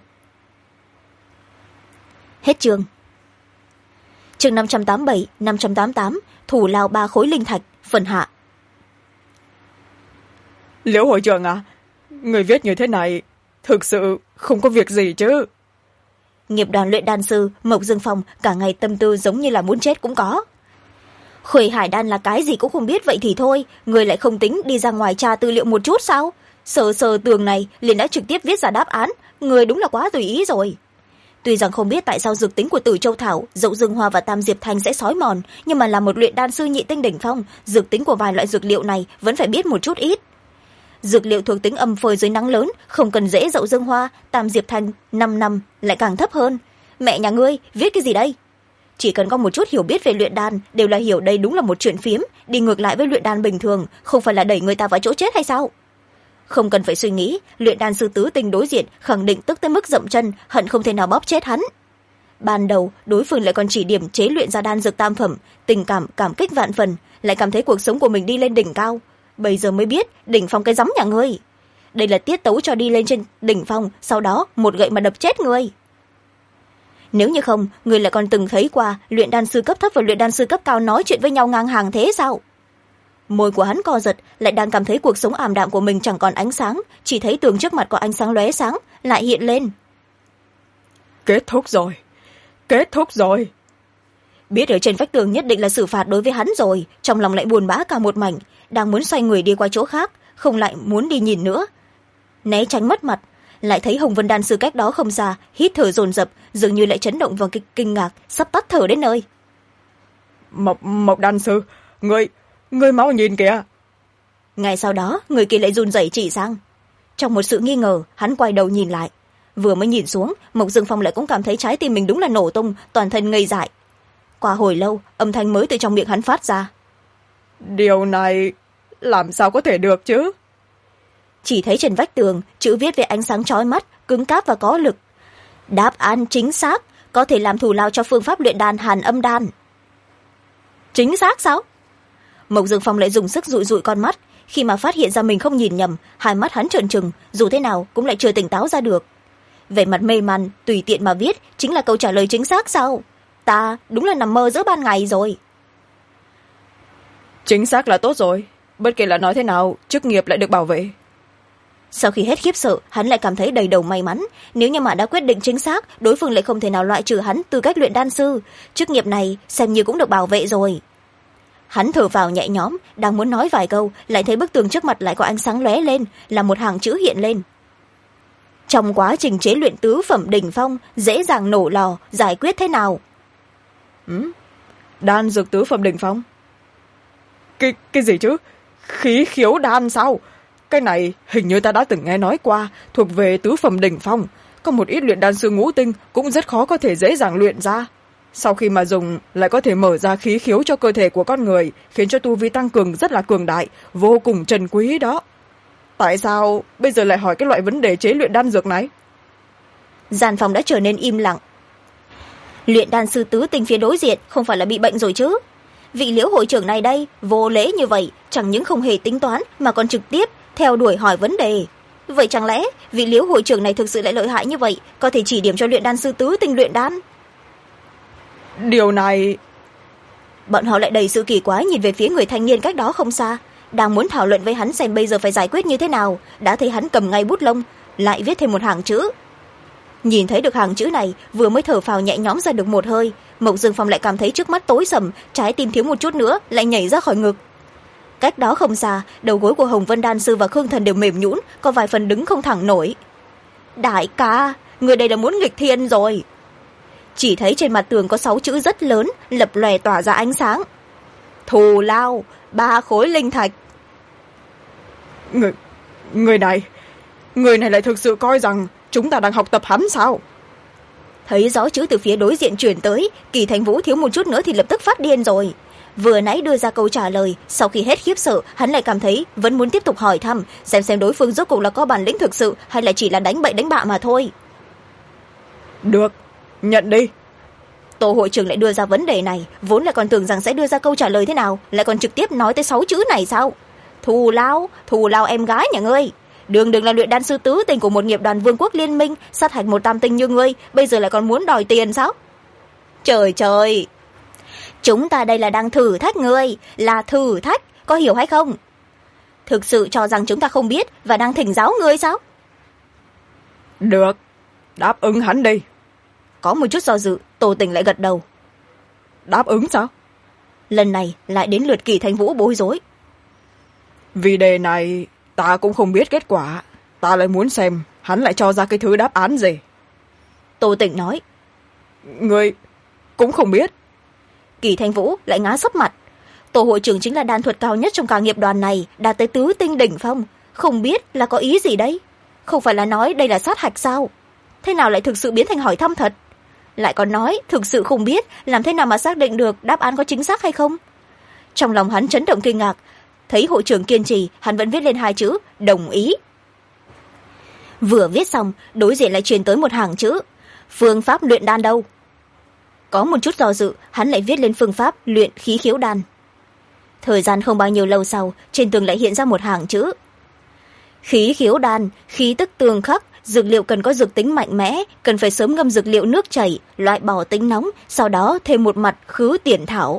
[SPEAKER 1] Hết chương. Chương 587, 588, thủ lao 3 khối linh thạch, phần hạ.
[SPEAKER 2] Liễu hội trưởng à, người viết như thế này thực sự không có việc gì chứ?
[SPEAKER 1] Nghiệp đoàn luyện đan sư Mộc Dương Phong cả ngày tâm tư giống như là muốn chết cũng có. Khuê hải đan là cái gì cũng không biết vậy thì thôi, người lại không tính đi ra ngoài tra tư liệu một chút sao? Sờ sờ tường này liền đã trực tiếp viết ra đáp án, người đúng là quá tùy ý rồi. Tuy rằng không biết tại sao dược tính của Tử Châu Thảo, Dậu Dương Hoa và Tam Diệp Thanh sẽ xói mòn, nhưng mà là một luyện đan sư nhị tinh đỉnh phong, dược tính của vài loại dược liệu này vẫn phải biết một chút ít. Dược liệu thuộc tính âm phơi dưới nắng lớn, không cần dễ Dậu Dương Hoa, Tam Diệp Thanh 5 năm lại càng thấp hơn. Mẹ nhà ngươi, viết cái gì đây? Chỉ cần có một chút hiểu biết về luyện đan, đều là hiểu đây đúng là một chuyện phiếm, đi ngược lại với luyện đan bình thường, không phải là đẩy người ta vào chỗ chết hay sao? Không cần phải suy nghĩ, luyện đan sư tứ tinh đối diện khẳng định tức tới mức dậm chân, hận không thể nào bóp chết hắn. Ban đầu đối phương lại còn chỉ điểm chế luyện ra đan dược tam phẩm, tình cảm cảm kích vạn phần, lại cảm thấy cuộc sống của mình đi lên đỉnh cao. Bây giờ mới biết đỉnh phong cái giấm nhà ngươi. Đây là tiết tấu cho đi lên trên đỉnh phong, sau đó một gậy mà đập chết ngươi. Nếu như không, người lại còn từng thấy qua luyện đan sư cấp thấp và luyện đan sư cấp cao nói chuyện với nhau ngang hàng thế sao? Môi của hắn co giật, lại đang cảm thấy cuộc sống ảm đạm của mình chẳng còn ánh sáng, chỉ thấy tường trước mặt có ánh sáng lóe sáng lại hiện lên.
[SPEAKER 2] Kết thúc rồi, kết thúc rồi.
[SPEAKER 1] Biết ở trên vách tường nhất định là xử phạt đối với hắn rồi, trong lòng lại buồn bã cả một mảnh, đang muốn xoay người đi qua chỗ khác, không lại muốn đi nhìn nữa. Né tránh mất mặt, lại thấy Hồng Vân đan sư cách đó không xa, hít thở dồn dập, dường như lại chấn động vào kinh ngạc, sắp tắt thở đến nơi.
[SPEAKER 2] Mộc đan sư, ngươi mau nhìn kìa.
[SPEAKER 1] Ngay sau đó, người kia lại run rẩy chỉ sang. Trong một sự nghi ngờ, hắn quay đầu nhìn lại. Vừa mới nhìn xuống, Mộc Dương Phong lại cũng cảm thấy trái tim mình đúng là nổ tung, toàn thân ngây dại. Qua hồi lâu, âm thanh mới từ trong miệng hắn phát ra.
[SPEAKER 2] Điều này làm sao có thể được chứ?
[SPEAKER 1] Chỉ thấy trên vách tường, chữ viết với ánh sáng chói mắt, cứng cáp và có lực. Đáp án chính xác, có thể làm thù lao cho phương pháp luyện đan Hàn Âm Đan. Chính xác sao? Mộc Dương Phong lại dùng sức dụi dụi con mắt, khi mà phát hiện ra mình không nhìn nhầm, hai mắt hắn trợn trừng, dù thế nào cũng lại chưa tỉnh táo ra được. Vẻ mặt mê man, tùy tiện mà viết, chính là câu trả lời chính xác sao? Ta đúng là nằm mơ giữa ban ngày rồi.
[SPEAKER 2] Chính xác là tốt rồi, bất kể là nói thế nào, chức nghiệp lại được bảo vệ.
[SPEAKER 1] Sau khi hết khiếp sợ, hắn lại cảm thấy đầy đầu may mắn, nếu như mà đã quyết định chính xác, đối phương lại không thể nào loại trừ hắn tư cách luyện đan sư, chức nghiệp này xem như cũng được bảo vệ rồi. Hắn thở vào nhẹ nhõm, đang muốn nói vài câu, lại thấy bức tường trước mặt lại có ánh sáng lóe lên, là một hàng chữ hiện lên. Trong quá trình chế luyện tứ phẩm đỉnh phong, dễ dàng nổ lò, giải quyết thế nào?
[SPEAKER 2] Đan dược tứ phẩm đỉnh phong? Cái gì chứ? Khí khiếu đan sao? Cái này hình như ta đã từng nghe nói qua, thuộc về tứ phẩm đỉnh phong. Có một ít luyện đan sư ngũ tinh cũng rất khó có thể dễ dàng luyện ra. Sau khi mà dùng lại có thể mở ra khí khiếu cho cơ thể của con người, khiến cho tu vi tăng cường rất là cường đại, vô cùng trân quý đó. Tại sao bây giờ lại hỏi cái loại vấn đề chế luyện đan dược này?
[SPEAKER 1] Gian phòng đã trở nên im lặng. Luyện đan sư tứ tinh phía đối diện không phải là bị bệnh rồi chứ? Vị Liễu hội trưởng này đây, vô lễ như vậy, chẳng những không hề tính toán mà còn trực tiếp theo đuổi hỏi vấn đề. Vậy chẳng lẽ vị Liễu hội trưởng này thực sự lại lợi hại như vậy, có thể chỉ điểm cho luyện đan sư tứ tinh luyện đan?
[SPEAKER 2] Điều này...
[SPEAKER 1] Bọn họ lại đầy sự kỳ quái nhìn về phía người thanh niên cách đó không xa, đang muốn thảo luận với hắn xem bây giờ phải giải quyết như thế nào, đã thấy hắn cầm ngay bút lông, lại viết thêm một hàng chữ. Nhìn thấy được hàng chữ này, vừa mới thở phào nhẹ nhõm ra được một hơi, Mộc Dương Phong lại cảm thấy trước mắt tối sầm, trái tim thiếu một chút nữa lại nhảy ra khỏi ngực. Cách đó không xa, đầu gối của Hồng Vân đan sư và Khương Thần đều mềm nhũn, có vài phần đứng không thẳng nổi. Đại ca, người đây là muốn nghịch thiên rồi. chỉ thấy trên mặt tường có 6 chữ rất lớn lập lòe tỏa ra ánh sáng: thù lao 3 khối linh thạch.
[SPEAKER 2] Người này lại thực sự coi rằng chúng ta đang học tập hắn sao?
[SPEAKER 1] Thấy rõ chữ từ phía đối diện chuyển tới, Kỳ Thành Vũ thiếu một chút nữa thì lập tức phát điên rồi. Vừa nãy đưa ra câu trả lời, sau khi hết khiếp sợ, hắn lại cảm thấy vẫn muốn tiếp tục hỏi thăm, xem đối phương rốt cuộc là có bản lĩnh thực sự hay là chỉ là đánh bậy đánh bạ mà thôi.
[SPEAKER 2] Được, nhận đi.
[SPEAKER 1] Tô hội trưởng lại đưa ra vấn đề này, vốn là còn tưởng rằng sẽ đưa ra câu trả lời thế nào, lại còn trực tiếp nói tới 6 chữ này sao? Thù lao em gái nhà ngươi. Đường là luyện đan sư tứ tinh của một nghiệp đoàn vương quốc liên minh, sát hạch một tam tinh như ngươi, bây giờ lại còn muốn đòi tiền sao? Trời, chúng ta đây là đang thử thách ngươi, là thử thách, có hiểu hay không? Thực sự cho rằng chúng ta không biết và đang thỉnh giáo ngươi sao?
[SPEAKER 2] Được, đáp ứng hắn đi.
[SPEAKER 1] Có một chút do dự, Tô Tình lại gật đầu.
[SPEAKER 2] Đáp ứng sao?
[SPEAKER 1] Lần này lại đến lượt Kỳ Thành Vũ bối rối.
[SPEAKER 2] Vì đề này ta cũng không biết kết quả, ta lại muốn xem hắn lại cho ra cái thứ đáp án gì.
[SPEAKER 1] Tô Tình nói.
[SPEAKER 2] Ngươi cũng không biết.
[SPEAKER 1] Kỳ Thành Vũ lại ngã sấp mặt. Tổ hội trưởng chính là đan thuật cao nhất trong cả nghiệp đoàn này, đạt tới tứ tinh đỉnh phong, không biết là có ý gì đấy? Không phải là nói đây là sát hạch sao? Thế nào lại thực sự biến thành hỏi thăm thật? Lại còn nói thực sự không biết, làm thế nào mà xác định được đáp án có chính xác hay không? Trong lòng hắn chấn động kinh ngạc, thấy hội trưởng kiên trì, hắn vẫn viết lên 2 chữ đồng ý. Vừa viết xong, đối diện lại truyền tới một hàng chữ: phương pháp luyện đan đâu? Có một chút do dự, hắn lại viết lên phương pháp luyện khí khiếu đan. Thời gian không bao nhiêu lâu sau, trên tường lại hiện ra một hàng chữ: khí khiếu đan, khí tức tương khắc, dược liệu cần có dược tính mạnh mẽ, cần phải sớm ngâm dược liệu nước chảy, loại bỏ tính nóng, sau đó thêm một mặt khứ tiền thảo.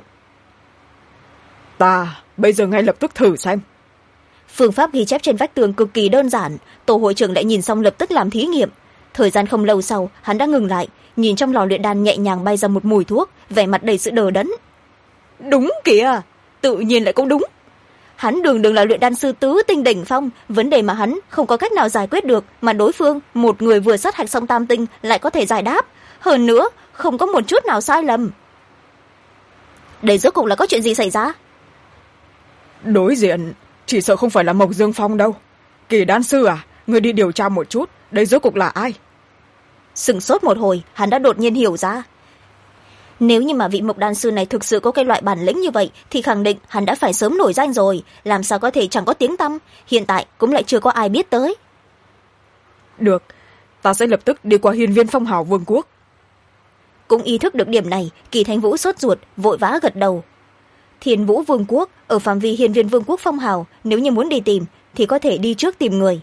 [SPEAKER 2] Ta bây giờ ngay lập tức thử xem.
[SPEAKER 1] Phương pháp ghi chép trên vách tường cực kỳ đơn giản, Tổ hội trưởng lại nhìn xong lập tức làm thí nghiệm. Thời gian không lâu sau, hắn đã ngừng lại, nhìn trong lò luyện đan nhẹ nhàng bay ra một mùi thuốc, vẻ mặt đầy sự đờ đẫn. Đúng kìa, tự nhiên lại cũng đúng. Hắn đường là luyện đan sư tứ tinh đỉnh phong, vấn đề mà hắn không có cách nào giải quyết được, mà đối phương, một người vừa sát hạch xong tam tinh, lại có thể giải đáp. Hơn nữa, không có một chút nào sai lầm. Đây rốt cuộc là có chuyện gì xảy ra?
[SPEAKER 2] Đối diện chỉ sợ không phải là Mộc Dương Phong đâu. Kỳ đan sư à, người đi điều tra một chút, đây rốt cuộc là ai?
[SPEAKER 1] Sửng sốt một hồi, hắn đã đột nhiên hiểu ra. Nếu như mà vị Mộc đan sư này thực sự có cái loại bản lĩnh như vậy, thì khẳng định hắn đã phải sớm nổi danh rồi, làm sao có thể chẳng có tiếng tăm, hiện tại cũng lại chưa có ai biết tới.
[SPEAKER 2] Được, ta sẽ lập tức đi qua hiên viên Phong Hào Vương quốc.
[SPEAKER 1] Cũng ý thức được điểm này, Kỳ Thanh Vũ sốt ruột, vội vã gật đầu. Thiên Vũ Vương quốc, ở phạm vi hiên viên Vương quốc Phong Hào, nếu như muốn đi tìm, thì có thể đi trước tìm người.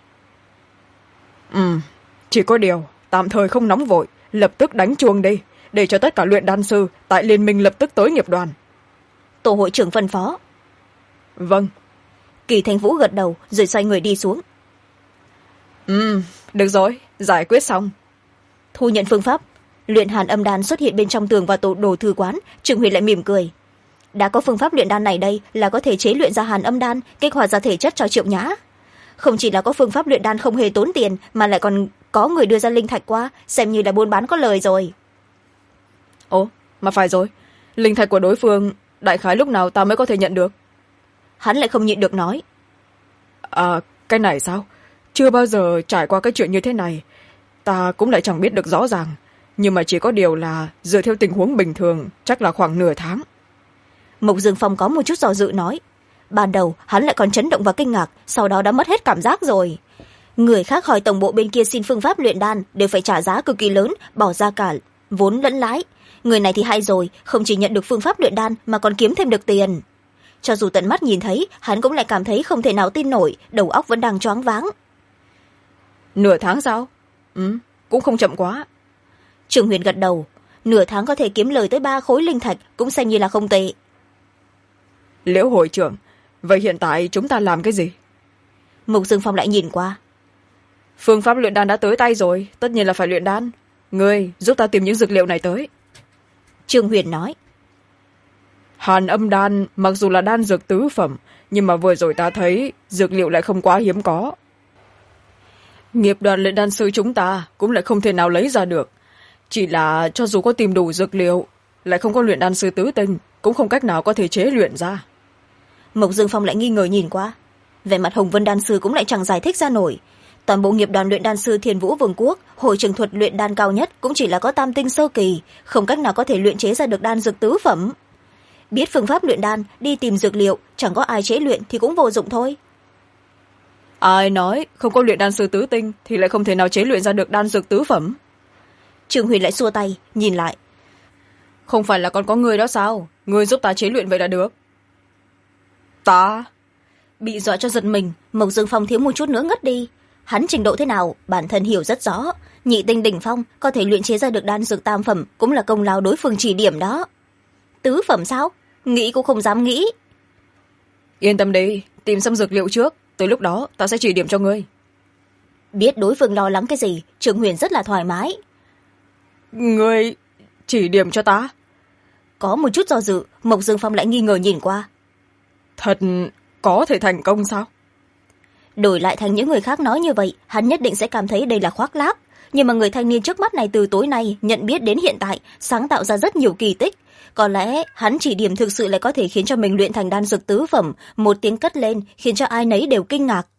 [SPEAKER 2] Chỉ có điều, tạm thời không nóng vội, lập tức đánh chuông đi, để cho tất cả luyện đan sư tại liên minh lập tức tới nghiệp đoàn.
[SPEAKER 1] Tổ hội trưởng phân phó.
[SPEAKER 2] Vâng.
[SPEAKER 1] Kỳ Thanh Vũ gật đầu, rồi xoay người đi xuống.
[SPEAKER 2] Được rồi, giải quyết xong.
[SPEAKER 1] Thu nhận phương pháp, luyện hàn âm đan xuất hiện bên trong tường và tổ đồ thư quán, Trương Huyền lại mỉm cười. Đã có phương pháp luyện đan này đây, là có thể chế luyện ra hàn âm đan, kích hoạt ra thể chất cho Triệu Nhã. Không chỉ là có phương pháp luyện đan không hề tốn tiền, mà lại còn có người đưa ra linh thạch qua, xem như là buôn bán có lời rồi.
[SPEAKER 2] Ồ, mà phải rồi, linh thạch của đối phương đại khái lúc nào ta mới có thể nhận được?
[SPEAKER 1] Hắn lại không nhịn được nói.
[SPEAKER 2] Cái này sao? Chưa bao giờ trải qua cái chuyện như thế này, ta cũng lại chẳng biết được rõ ràng, nhưng mà chỉ có điều là dựa theo tình huống bình thường chắc là khoảng nửa tháng.
[SPEAKER 1] Mộc Dương Phong có một chút do dự nói. Ban đầu hắn lại còn chấn động và kinh ngạc, sau đó đã mất hết cảm giác rồi. Người khác hỏi tổng bộ bên kia xin phương pháp luyện đan đều phải trả giá cực kỳ lớn, bỏ ra cả vốn lẫn lãi. Người này thì hay rồi, không chỉ nhận được phương pháp luyện đan mà còn kiếm thêm được tiền. Cho dù tận mắt nhìn thấy, hắn cũng lại cảm thấy không thể nào tin nổi, đầu óc vẫn đang choáng váng.
[SPEAKER 2] Nửa tháng sao? Cũng không chậm quá.
[SPEAKER 1] Trường Huyền gật đầu. Nửa tháng có thể kiếm lời tới 3 khối linh thạch, cũng xem như là không tệ.
[SPEAKER 2] Liễu hội trưởng, vậy hiện tại chúng ta làm cái gì?
[SPEAKER 1] Mục Dương Phong lại nhìn qua.
[SPEAKER 2] Phương pháp luyện đan đã tới tay rồi, tất nhiên là phải luyện đan. Ngươi giúp ta tìm những dược liệu này tới.
[SPEAKER 1] Trương Huyền nói.
[SPEAKER 2] Hàn âm đan mặc dù là đan dược tứ phẩm, nhưng mà vừa rồi ta thấy dược liệu lại không quá hiếm có. Nghiệp đoàn luyện đan sư chúng ta cũng lại không thể nào lấy ra được. chỉ là cho dù có tìm đủ dược liệu lại không có luyện đan sư tứ tinh cũng không cách nào có thể chế luyện ra.
[SPEAKER 1] Mộc Dương Phong lại nghi ngờ nhìn qua, vẻ mặt Hồng Vân đan sư cũng lại chẳng giải thích ra nổi. Toàn bộ nghiệp đoàn luyện đan sư Thiên Vũ Vương quốc, hội trường thuật luyện đan cao nhất cũng chỉ là có tam tinh sơ kỳ, không cách nào có thể luyện chế ra được đan dược tứ phẩm. Biết phương pháp luyện đan, đi tìm dược liệu, chẳng có ai chế luyện thì cũng vô dụng thôi.
[SPEAKER 2] Ai nói không có luyện đan sư tứ tinh thì lại không thể nào chế luyện ra được đan dược tứ phẩm?
[SPEAKER 1] Trương Huyền lại xua tay nhìn lại.
[SPEAKER 2] Không phải là còn có người đó sao? Người giúp ta chế luyện vậy là được. Ta
[SPEAKER 1] bị dọa cho giật mình, Mộc Dương Phong thiếu một chút nữa ngất đi. Hắn trình độ thế nào bản thân hiểu rất rõ, nhị tinh đỉnh phong có thể luyện chế ra được đan dược tam phẩm cũng là công lao đối phương chỉ điểm đó. Tứ phẩm sao? Nghĩ cũng không dám nghĩ.
[SPEAKER 2] Yên tâm đi, tìm xem dược liệu trước, tới lúc đó ta sẽ chỉ điểm cho ngươi.
[SPEAKER 1] Biết đối phương lo lắng cái gì, Trương Huyền rất là thoải mái.
[SPEAKER 2] Ngươi chỉ điểm cho ta?
[SPEAKER 1] Có một chút do dự, Mộc Dương Phong lại nghi ngờ nhìn qua.
[SPEAKER 2] Thật có thể thành công sao?
[SPEAKER 1] Đổi lại thành những người khác nói như vậy, hắn nhất định sẽ cảm thấy đây là khoác lác. Nhưng mà người thanh niên trước mắt này từ tối nay nhận biết đến hiện tại, sáng tạo ra rất nhiều kỳ tích. Có lẽ hắn chỉ điểm thực sự lại có thể khiến cho mình luyện thành đan dược tứ phẩm, một tiếng cất lên khiến cho ai nấy đều kinh ngạc.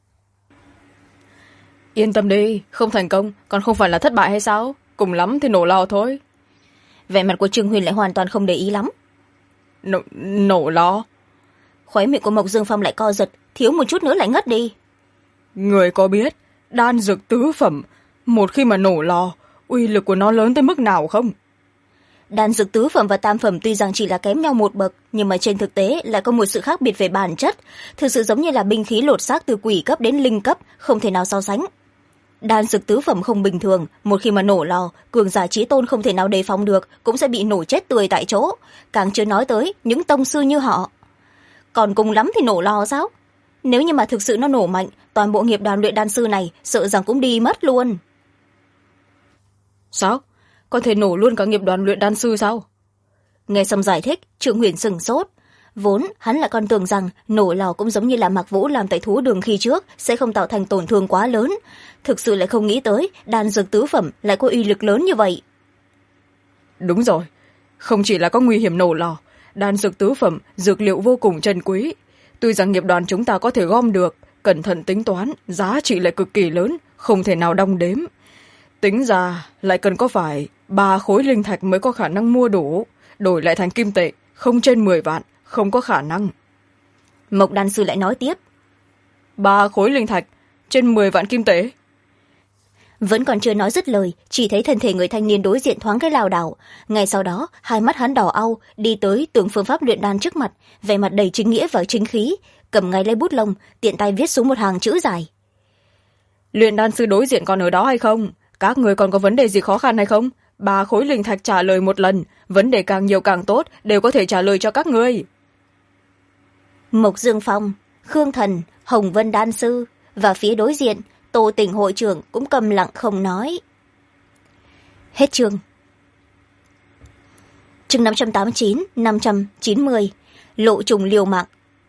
[SPEAKER 2] Yên tâm đi, không thành công còn không phải là thất bại hay sao? Cùng lắm thì nổ lò thôi.
[SPEAKER 1] Vẻ mặt của Trương Huyền lại hoàn toàn không để ý lắm.
[SPEAKER 2] Nổ lò?
[SPEAKER 1] Khóe miệng của Mộc Dương Phong lại co giật, thiếu một chút nữa lại ngất đi.
[SPEAKER 2] Người có biết đan dược tứ phẩm một khi mà nổ lò uy lực của nó lớn tới mức nào không?
[SPEAKER 1] Đan dược tứ phẩm và tam phẩm tuy rằng chỉ là kém nhau một bậc, nhưng mà trên thực tế lại có một sự khác biệt về bản chất, thực sự giống như là binh khí lột xác từ quỷ cấp đến linh cấp, không thể nào so sánh. Đan dược tứ phẩm không bình thường, một khi mà nổ lò, cường giả chí tôn không thể nào đề phòng được, cũng sẽ bị nổ chết tươi tại chỗ, càng chưa nói tới những tông sư như họ. Còn cùng lắm thì nổ lò sao? Nếu như mà thực sự nó nổ mạnh, toàn bộ nghiệp đoàn luyện đan sư này sợ rằng cũng đi mất luôn.
[SPEAKER 2] Sao? Có thể nổ luôn cả nghiệp đoàn luyện đan sư sao?
[SPEAKER 1] Nghe xong giải thích, Trương Huyền sửng sốt. Vốn hắn lại còn tưởng rằng nổ lò cũng giống như là Mạc Vũ làm tại thú đường khi trước, sẽ không tạo thành tổn thương quá lớn. Thực sự lại không nghĩ tới đan dược tứ phẩm lại có uy lực lớn như vậy.
[SPEAKER 2] Đúng rồi, không chỉ là có nguy hiểm nổ lò, đan dược tứ phẩm dược liệu vô cùng trân quý. Tuy rằng nghiệp đoàn chúng ta có thể gom được, cẩn thận tính toán, giá trị lại cực kỳ lớn, không thể nào đong đếm. Tính ra lại cần có phải 3 khối linh thạch mới có khả năng mua đủ, đổi lại thành kim tệ không trên 10 vạn, không có khả năng.
[SPEAKER 1] Mộc đan sư lại nói tiếp.
[SPEAKER 2] 3 khối linh thạch trên 10 vạn kim tệ?
[SPEAKER 1] Vẫn còn chưa nói dứt lời, chỉ thấy thân thể người thanh niên đối diện thoáng cái lảo đảo. Ngay sau đó, hai mắt hắn đỏ au, đi tới tưởng phương pháp luyện đan trước mặt, vẻ mặt đầy chính nghĩa và chính khí, cầm ngay lấy bút lông, tiện tay viết xuống một hàng chữ dài.
[SPEAKER 2] Luyện đan sư đối diện còn ở đó hay không? Các người còn có vấn đề gì khó khăn hay không? 3 khối linh thạch trả lời một lần, vấn đề càng nhiều càng tốt, đều có thể trả lời cho các ngươi.
[SPEAKER 1] Mộc Dương Phong, Khương Thần, Hồng Vân đan sư và phía đối diện Tô Tỉnh hội trưởng cũng câm lặng không nói. Hết chương. Chương 589, 590, lộ trùng liều mạng.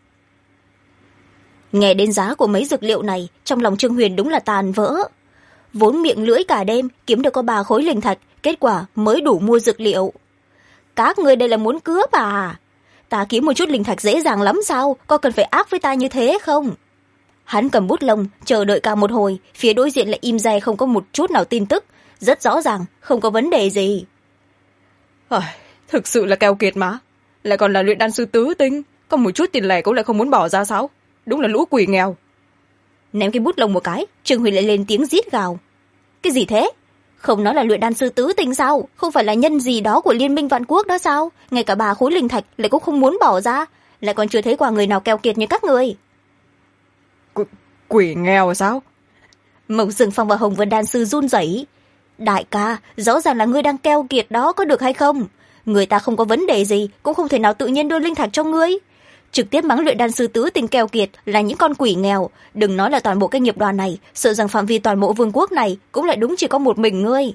[SPEAKER 1] Nghe đến giá của mấy dược liệu này, trong lòng Trương Huyền đúng là tàn vỡ. Vốn miệng lưỡi cả đêm kiếm được có 3 khối linh thạch, kết quả mới đủ mua dược liệu. Các người đây là muốn cướp à? Ta kiếm một chút linh thạch dễ dàng lắm sao? Có cần phải ác với ta như thế không? Hắn cầm bút lông, chờ đợi cả một hồi, phía đối diện lại im re không có một chút nào tin tức. Rất rõ ràng, không có vấn đề gì.
[SPEAKER 2] Thực sự là keo kiệt mà. Lại còn là luyện đan sư tứ tinh, có một chút tiền lẻ cũng lại không muốn bỏ ra sao? Đúng là lũ quỷ nghèo.
[SPEAKER 1] Ném cái bút lông một cái, Trương Huyền lại lên tiếng rít gào. Cái gì thế? Không nói là luyện đan sư tứ tinh sao? Không phải là nhân gì đó của Liên minh Vạn Quốc đó sao? Ngay cả 3 khối linh thạch lại cũng không muốn bỏ ra, lại còn chưa thấy qua người nào keo kiệt như các người.
[SPEAKER 2] Quỷ nghèo sao?
[SPEAKER 1] Mộc Dương Phong và Hồng Vân đan sư run rẩy. Đại ca, rõ ràng là ngươi đang keo kiệt đó, có được hay không? Người ta không có vấn đề gì, cũng không thể nào tự nhiên đưa linh thạch cho ngươi. Trực tiếp mắng luyện đan sư tứ tinh keo kiệt là những con quỷ nghèo. Đừng nói là toàn bộ cái nghiệp đoàn này, sợ rằng phạm vi toàn bộ vương quốc này cũng lại đúng chỉ có một mình ngươi.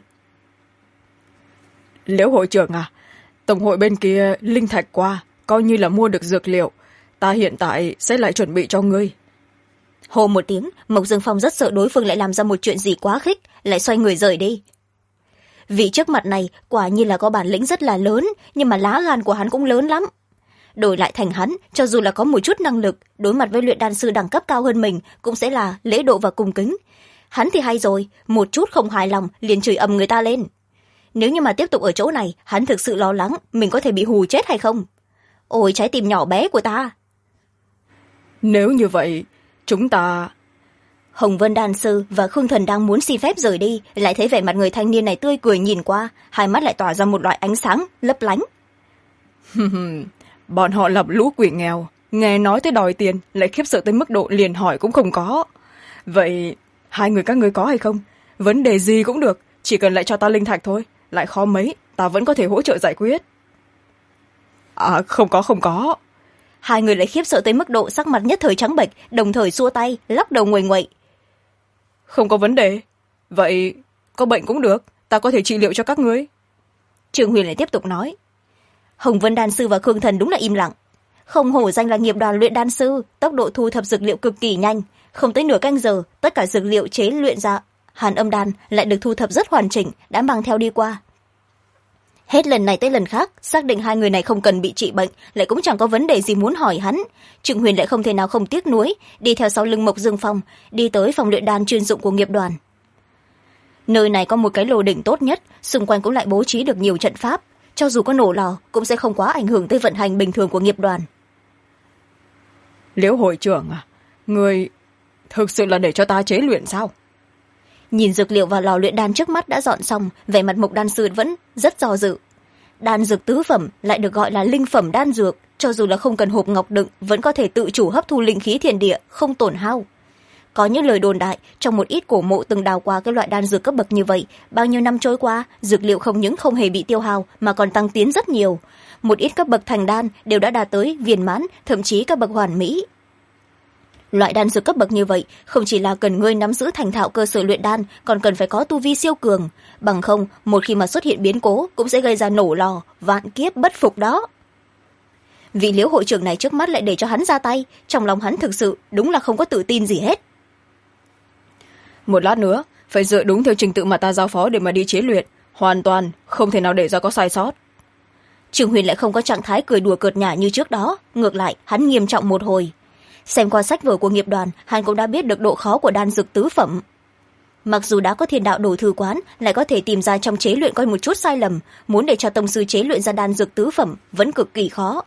[SPEAKER 2] Liễu hội trưởng à, tổng hội bên kia linh thạch qua, coi như là mua được dược liệu. Ta hiện tại sẽ lại chuẩn bị cho ngươi.
[SPEAKER 1] Hô một tiếng, Mộc Dương Phong rất sợ đối phương lại làm ra một chuyện gì quá khích, lại xoay người rời đi. vị trước mặt này quả nhiên là có bản lĩnh rất là lớn, nhưng mà lá gan của hắn cũng lớn lắm. Đổi lại thành hắn, cho dù là có một chút năng lực, đối mặt với luyện đan sư đẳng cấp cao hơn mình cũng sẽ là lễ độ và cung kính. Hắn thì hay rồi, một chút không hài lòng liền chửi ầm người ta lên. Nếu như mà tiếp tục ở chỗ này, hắn thực sự lo lắng mình có thể bị hù chết hay không. Ôi trái tim nhỏ bé của ta.
[SPEAKER 2] Nếu như vậy chúng ta...
[SPEAKER 1] Hồng Vân đan sư và Khương Thần đang muốn xin phép rời đi, lại thấy vẻ mặt người thanh niên này tươi cười nhìn qua, hai mắt lại tỏa ra một loại ánh sáng lấp lánh.
[SPEAKER 2] Bọn họ là lũ quỷ nghèo, nghe nói tới đòi tiền lại khiếp sợ tới mức độ liền hỏi cũng không có. Vậy hai người các ngươi có hay không? Vấn đề gì cũng được, chỉ cần lại cho ta linh thạch thôi, lại khó mấy ta vẫn có thể hỗ trợ giải quyết. À không có.
[SPEAKER 1] Hai người lại khiếp sợ tới mức độ sắc mặt nhất thời trắng bệch, đồng thời xua tay lắc đầu nguầy nguậy.
[SPEAKER 2] Không có vấn đề. Vậy có bệnh cũng được, ta có thể trị liệu cho các ngươi.
[SPEAKER 1] Trương Huyền lại tiếp tục nói. Hồng Vân đan sư và Khương Thần đúng là im lặng. Không hổ danh là nghiệp đoàn luyện đan sư, tốc độ thu thập dược liệu cực kỳ nhanh, không tới nửa canh giờ tất cả dược liệu chế luyện ra Hàn Âm đan lại được thu thập rất hoàn chỉnh, đã mang theo đi qua. Hết lần này tới lần khác, xác định hai người này không cần bị trị bệnh, lại cũng chẳng có vấn đề gì muốn hỏi hắn. Trương Huyền lại không thể nào không tiếc nuối, đi theo sau lưng Mộc Dương Phong, đi tới phòng luyện đan chuyên dụng của nghiệp đoàn. Nơi này có một cái lô đỉnh tốt nhất, xung quanh cũng lại bố trí được nhiều trận pháp, cho dù có nổ lò cũng sẽ không quá ảnh hưởng tới vận hành bình thường của nghiệp đoàn.
[SPEAKER 2] Liễu hội trưởng à, người thực sự là để cho ta chế luyện sao?
[SPEAKER 1] Nhìn dược liệu vào lò luyện đan trước mắt đã dọn xong, vẻ mặt Mộc đan sư vẫn rất do dự. Đan dược tứ phẩm lại được gọi là linh phẩm đan dược, cho dù là không cần hộp ngọc đựng vẫn có thể tự chủ hấp thu linh khí thiên địa, không tổn hao. Có những lời đồn đại trong một ít cổ mộ từng đào qua cái loại đan dược cấp bậc như vậy, bao nhiêu năm trôi qua dược liệu không những không hề bị tiêu hao mà còn tăng tiến rất nhiều. Một ít cấp bậc thành đan đều đã đạt tới viên mãn, thậm chí cấp bậc hoàn mỹ. Loại đan dược cấp bậc như vậy không chỉ là cần ngươi nắm giữ thành thạo cơ sở luyện đan, còn cần phải có tu vi siêu cường, bằng không một khi mà xuất hiện biến cố cũng sẽ gây ra nổ lò vạn kiếp bất phục đó. Vị Liễu hội trưởng này trước mắt lại để cho hắn ra tay, trong lòng hắn thực sự đúng là không có tự tin gì hết.
[SPEAKER 2] Một lát nữa phải dựa đúng theo trình tự mà ta giao phó để mà đi chế luyện, hoàn toàn không thể nào để ra có sai sót.
[SPEAKER 1] Trương Huyền lại không có trạng thái cười đùa cợt nhả như trước đó, ngược lại hắn nghiêm trọng một hồi. Xem qua sách vở của nghiệp đoàn, hắn cũng đã biết được độ khó của đan dược tứ phẩm. Mặc dù đã có thiên đạo đồ thư quán, lại có thể tìm ra trong chế luyện có một chút sai lầm, muốn để cho tông sư chế luyện ra đan dược tứ phẩm vẫn cực kỳ khó.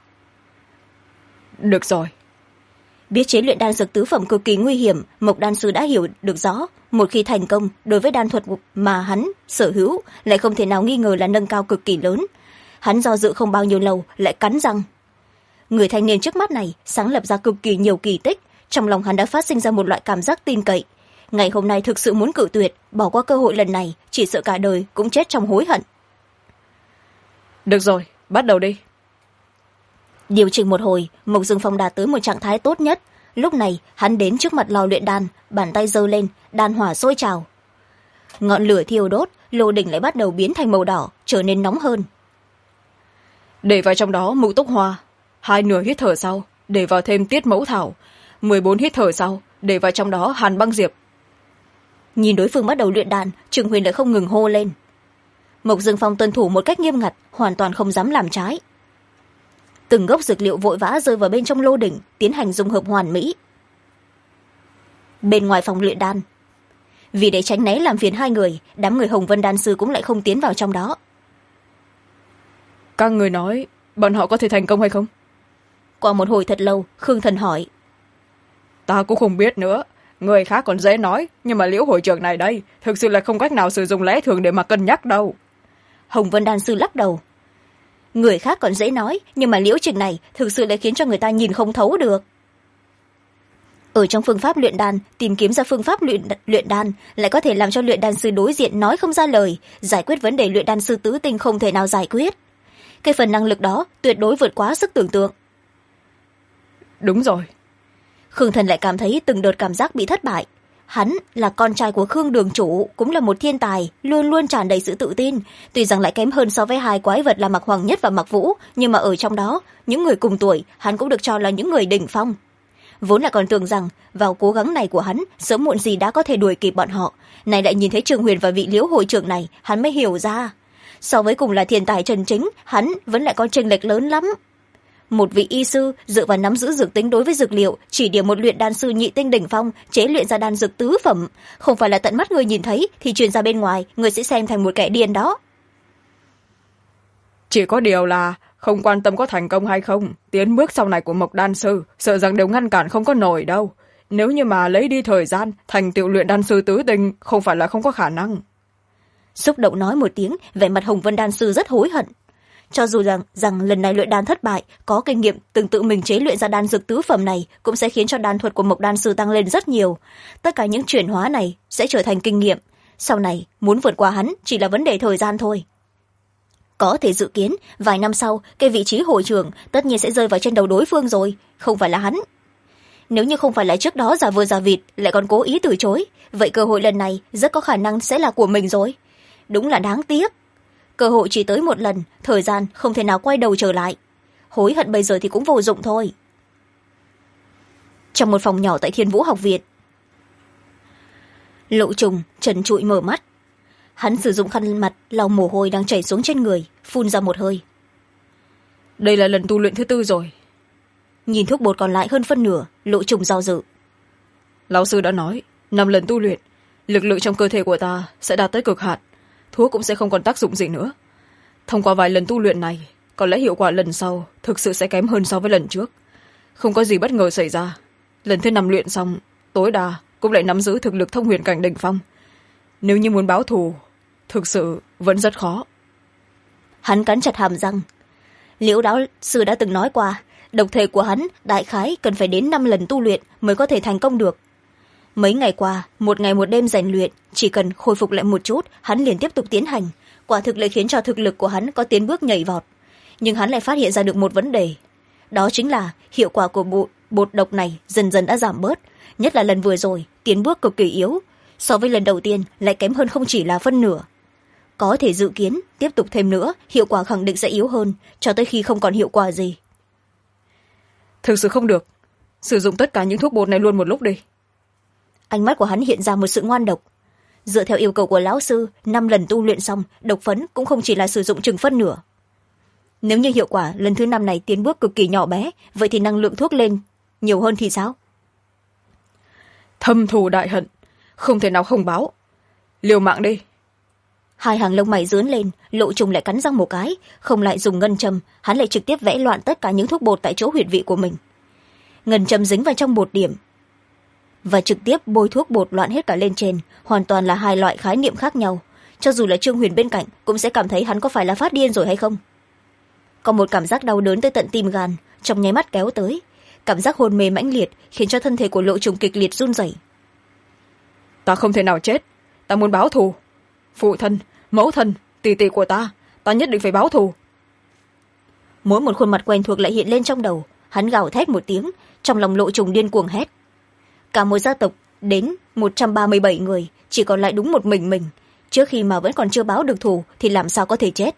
[SPEAKER 2] Được rồi.
[SPEAKER 1] Biết chế luyện đan dược tứ phẩm cực kỳ nguy hiểm, Mộc đan sư đã hiểu được rõ, một khi thành công, đối với đan thuật mà hắn sở hữu lại không thể nào nghi ngờ là nâng cao cực kỳ lớn. Hắn do dự không bao nhiêu lâu lại cắn răng. Người thanh niên trước mắt này sáng lập ra cực kỳ nhiều kỳ tích, trong lòng hắn đã phát sinh ra một loại cảm giác tin cậy. Ngày hôm nay thực sự muốn cự tuyệt, bỏ qua cơ hội lần này, chỉ sợ cả đời cũng chết trong hối hận.
[SPEAKER 2] Được rồi, bắt đầu đi.
[SPEAKER 1] Điều chỉnh một hồi, Mộc Dương Phong đạt tới một trạng thái tốt nhất. Lúc này hắn đến trước mặt lò luyện đan, bàn tay giơ lên, đan hỏa sôi trào. Ngọn lửa thiêu đốt, lô đỉnh lại bắt đầu biến thành màu đỏ, trở nên nóng hơn.
[SPEAKER 2] Để vào trong đó mụ túc hoa, 2 nửa hít thở sau để vào thêm tiết mẫu thảo, 14 hít thở sau để vào trong đó hàn băng diệp.
[SPEAKER 1] Nhìn đối phương bắt đầu luyện đan, Trương Huyền lại không ngừng hô lên. Mộc Dương Phong tuân thủ một cách nghiêm ngặt, hoàn toàn không dám làm trái. Từng gốc dược liệu vội vã rơi vào bên trong lô đỉnh, tiến hành dung hợp hoàn mỹ. Bên ngoài phòng luyện đan, vì để tránh né làm phiền hai người, đám người Hồng Vân đan sư cũng lại không tiến vào trong đó.
[SPEAKER 2] Các người nói bọn họ có thể thành công hay không?
[SPEAKER 1] Qua một hồi thật lâu, Khương Thần hỏi.
[SPEAKER 2] Ta cũng không biết nữa, người khác còn dễ nói, nhưng mà Liễu hội trưởng này đây thực sự là không cách nào sử dụng lẽ thường để mà cân nhắc đâu.
[SPEAKER 1] Hồng Vân đan sư lắc đầu. Người khác còn dễ nói, nhưng mà Liễu trình này thực sự lại khiến cho người ta nhìn không thấu được. Ở trong phương pháp luyện đan, tìm kiếm ra phương pháp luyện đan lại có thể làm cho luyện đan sư đối diện nói không ra lời, giải quyết vấn đề luyện đan sư tứ tinh không thể nào giải quyết. Cái phần năng lực đó tuyệt đối vượt quá sức tưởng tượng.
[SPEAKER 2] Đúng rồi.
[SPEAKER 1] Khương Thần lại cảm thấy từng đợt cảm giác bị thất bại. Hắn là con trai của Khương đường chủ, cũng là một thiên tài, luôn luôn tràn đầy sự tự tin. Tuy rằng lại kém hơn so với hai quái vật là Mạc Hoàng Nhất và Mạc Vũ, nhưng mà ở trong đó, những người cùng tuổi, hắn cũng được cho là những người đỉnh phong. vốn là còn tưởng rằng vào cố gắng này của hắn sớm muộn gì đã có thể đuổi kịp bọn họ, này lại nhìn thấy Trương Huyền và vị Liễu hội trưởng này, hắn mới hiểu ra so với cùng là thiên tài chân chính, hắn vẫn lại có chênh lệch lớn lắm. Một vị y sư dựa vào nắm giữ dược tính đối với dược liệu, chỉ điểm một luyện đan sư nhị tinh đỉnh phong chế luyện ra đan dược tứ phẩm, không phải là tận mắt người nhìn thấy thì truyền ra bên ngoài người sẽ xem thành một kẻ điên đó.
[SPEAKER 2] Chỉ có điều là không quan tâm có thành công hay không, tiến bước sau này của Mộc đan sư sợ rằng đều ngăn cản không có nổi đâu. Nếu như mà lấy đi thời gian thành tựu luyện đan sư tứ tinh không phải là không có khả năng.
[SPEAKER 1] Xúc động nói một tiếng, vẻ mặt Hồng Vân đan sư rất hối hận. Cho dù rằng lần này luyện đan thất bại, có kinh nghiệm từng tự mình chế luyện ra đan dược tứ phẩm này cũng sẽ khiến cho đan thuật của Mộc đan sư tăng lên rất nhiều. Tất cả những chuyển hóa này sẽ trở thành kinh nghiệm, sau này muốn vượt qua hắn chỉ là vấn đề thời gian thôi. Có thể dự kiến vài năm sau cái vị trí hội trưởng tất nhiên sẽ rơi vào trên đầu đối phương rồi, không phải là hắn. Nếu như không phải là trước đó giả vờ giả vịt lại còn cố ý từ chối, vậy cơ hội lần này rất có khả năng sẽ là của mình rồi. Đúng là đáng tiếc, cơ hội chỉ tới một lần, thời gian không thể nào quay đầu trở lại, hối hận bây giờ thì cũng vô dụng thôi. Trong một phòng nhỏ tại Thiên Vũ học viện, Lộ Trùng trần trụi mở mắt, hắn sử dụng khăn mặt lau mồ hôi đang chảy xuống trên người, phun ra một hơi.
[SPEAKER 2] Đây là lần tu luyện thứ 4 rồi.
[SPEAKER 1] Nhìn thuốc bột còn lại hơn phân nửa, Lộ Trùng do dự.
[SPEAKER 2] Lão sư đã nói 5 lần tu luyện, lực lượng trong cơ thể của ta sẽ đạt tới cực hạn, thuốc cũng sẽ không còn tác dụng gì nữa. Thông qua vài lần tu luyện này, có lẽ hiệu quả lần sau thực sự sẽ kém hơn so với lần trước. Không có gì bất ngờ xảy ra, lần thứ 5 luyện xong tối đa cũng lại nắm giữ thực lực thông huyền cảnh đỉnh phong. Nếu như muốn báo thù, thực sự vẫn rất khó.
[SPEAKER 1] Hắn cắn chặt hàm răng. Liễu đạo sư đã từng nói qua, độc thể của hắn đại khái cần phải đến 5 lần tu luyện mới có thể thành công được. Mấy ngày qua, một ngày một đêm rèn luyện, chỉ cần khôi phục lại một chút hắn liền tiếp tục tiến hành, quả thực lại khiến cho thực lực của hắn có tiến bước nhảy vọt. Nhưng hắn lại phát hiện ra được một vấn đề, đó chính là hiệu quả của bột độc này dần dần đã giảm bớt, nhất là lần vừa rồi tiến bước cực kỳ yếu, so với lần đầu tiên lại kém hơn không chỉ là phân nửa. Có thể dự kiến tiếp tục thêm nữa hiệu quả khẳng định sẽ yếu hơn, cho tới khi không còn hiệu quả gì.
[SPEAKER 2] Thực sự không được, sử dụng tất cả những thuốc bột này luôn một lúc đi.
[SPEAKER 1] Ánh mắt của hắn hiện ra một sự ngoan độc. Dựa theo yêu cầu của lão sư, 5 lần tu luyện xong độc phấn cũng không chỉ là sử dụng chừng phân nửa. Nếu như hiệu quả lần thứ 5 này tiến bước cực kỳ nhỏ bé, vậy thì năng lượng thuốc lên nhiều hơn thì sao?
[SPEAKER 2] Thâm thù đại hận, không thể nào không báo. Liều mạng đi.
[SPEAKER 1] Hai hàng lông mày dướn lên, Lộ Trùng lại cắn răng một cái, không lại dùng ngân châm, hắn lại trực tiếp vẽ loạn tất cả những thuốc bột tại chỗ huyệt vị của mình. Ngân châm dính vào trong bột điểm và trực tiếp bôi thuốc bột loạn hết cả lên trên, hoàn toàn là hai loại khái niệm khác nhau. Cho dù là Trương Huyền bên cạnh cũng sẽ cảm thấy hắn có phải là phát điên rồi hay không. Có một cảm giác đau đớn tới tận tim gan trong nháy mắt kéo tới, cảm giác hôn mê mãnh liệt khiến cho thân thể của Lộ Trùng kịch liệt run rẩy.
[SPEAKER 2] Ta không thể nào chết, ta muốn báo thù. Phụ thân, mẫu thân, tỷ tỷ của ta nhất định phải báo thù.
[SPEAKER 1] Mỗi một khuôn mặt quen thuộc lại hiện lên trong đầu, hắn gào thét một tiếng, trong lòng Lộ Trùng điên cuồng hét. Cả một gia tộc đến 137 người, chỉ còn lại đúng một mình, trước khi mà vẫn còn chưa báo được thù thì làm sao có thể chết.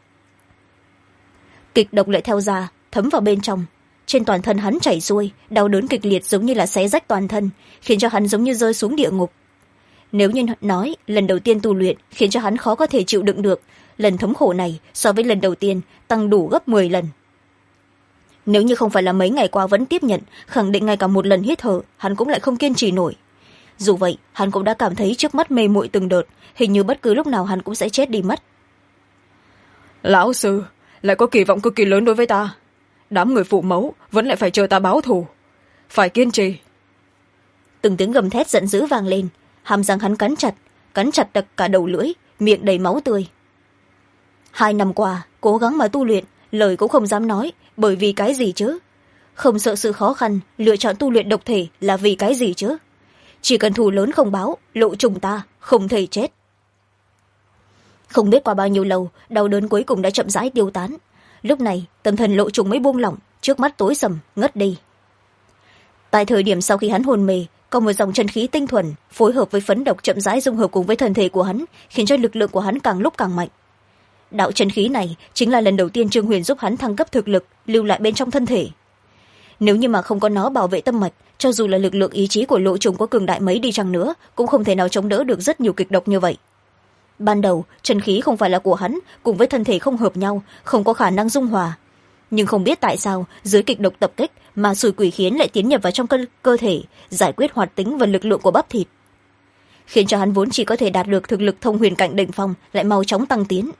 [SPEAKER 1] Kịch độc lại theo ra thấm vào bên trong, trên toàn thân hắn chảy xuôi, đau đớn kịch liệt giống như là xé rách toàn thân, khiến cho hắn giống như rơi xuống địa ngục. Nếu như nói lần đầu tiên tu luyện khiến cho hắn khó có thể chịu đựng được, lần thống khổ này so với lần đầu tiên tăng đủ gấp 10 lần. Nếu như không phải là mấy ngày qua vẫn tiếp nhận, khẳng định ngay cả một lần hít thở hắn cũng lại không kiên trì nổi. Dù vậy hắn cũng đã cảm thấy trước mắt mê muội từng đợt, hình như bất cứ lúc nào hắn cũng sẽ chết đi mất.
[SPEAKER 2] Lão sư lại có kỳ vọng cực kỳ lớn đối với ta, đám người phụ mẫu vẫn lại phải chờ ta báo thù, phải kiên trì.
[SPEAKER 1] Từng tiếng gầm thét giận dữ vang lên, hàm răng hắn cắn chặt đập cả đầu lưỡi, miệng đầy máu tươi. 2 năm qua cố gắng mà tu luyện, lời cũng không dám nói, bởi vì cái gì chứ? Không sợ sự khó khăn, lựa chọn tu luyện độc thể là vì cái gì chứ? Chỉ cần thù lớn không báo, Lộ Trùng ta không thể chết. Không biết qua bao nhiêu lâu, đau đớn cuối cùng đã chậm rãi tiêu tán. Lúc này tâm thần Lộ Trùng mới buông lỏng, trước mắt tối sầm ngất đi. Tại thời điểm sau khi hắn hôn mê, có một dòng chân khí tinh thuần phối hợp với phấn độc chậm rãi dung hợp cùng với thân thể của hắn, khiến cho lực lượng của hắn càng lúc càng mạnh. Đạo chân khí này chính là lần đầu tiên Trương Huyền giúp hắn thăng cấp thực lực, lưu lại bên trong thân thể. nếu như mà không có nó bảo vệ tâm mạch, cho dù là lực lượng ý chí của lộ trùng có cường đại mấy đi chăng nữa cũng không thể nào chống đỡ được rất nhiều kịch độc như vậy. Ban đầu chân khí không phải là của hắn, cùng với thân thể không hợp nhau, không có khả năng dung hòa, nhưng không biết tại sao dưới kịch độc tập kích mà sùi quỷ khiến lại tiến nhập vào trong cơ thể, giải quyết hoạt tính và lực lượng của bắp thịt, khiến cho hắn vốn chỉ có thể đạt được thực lực thông huyền cảnh đỉnh phong lại mau chóng tăng tiến.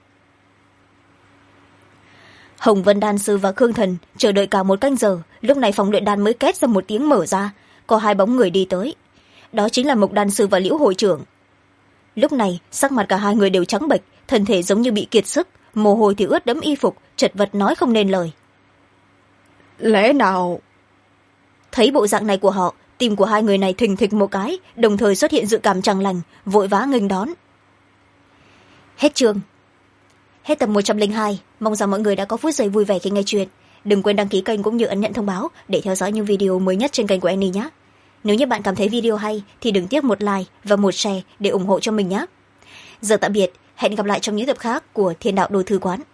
[SPEAKER 1] Hồng Vân đan sư và Khương Thần chờ đợi cả một canh giờ, lúc này phòng luyện đan mới két ra một tiếng mở ra, có hai bóng người đi tới, đó chính là Mộc đan sư và Liễu hội trưởng. Lúc này sắc mặt cả hai người đều trắng bệch, thân thể giống như bị kiệt sức, mồ hôi thì ướt đẫm y phục, chật vật nói không nên lời.
[SPEAKER 2] Lẽ nào...
[SPEAKER 1] Thấy bộ dạng này của họ, tim của hai người này thình thịch một cái, đồng thời xuất hiện dự cảm chẳng lành, vội vã nghênh đón. Hết chương. Hết tập 102, mong rằng mọi người đã có phút giây vui vẻ khi nghe chuyện. Đừng quên đăng ký kênh cũng như ấn nhận thông báo để theo dõi những video mới nhất trên kênh của Annie nhé. Nếu như bạn cảm thấy video hay thì đừng tiếc một like và một share để ủng hộ cho mình nhé. Giờ tạm biệt, hẹn gặp lại trong những tập khác của Thiên Đạo Đồ Thư Quán.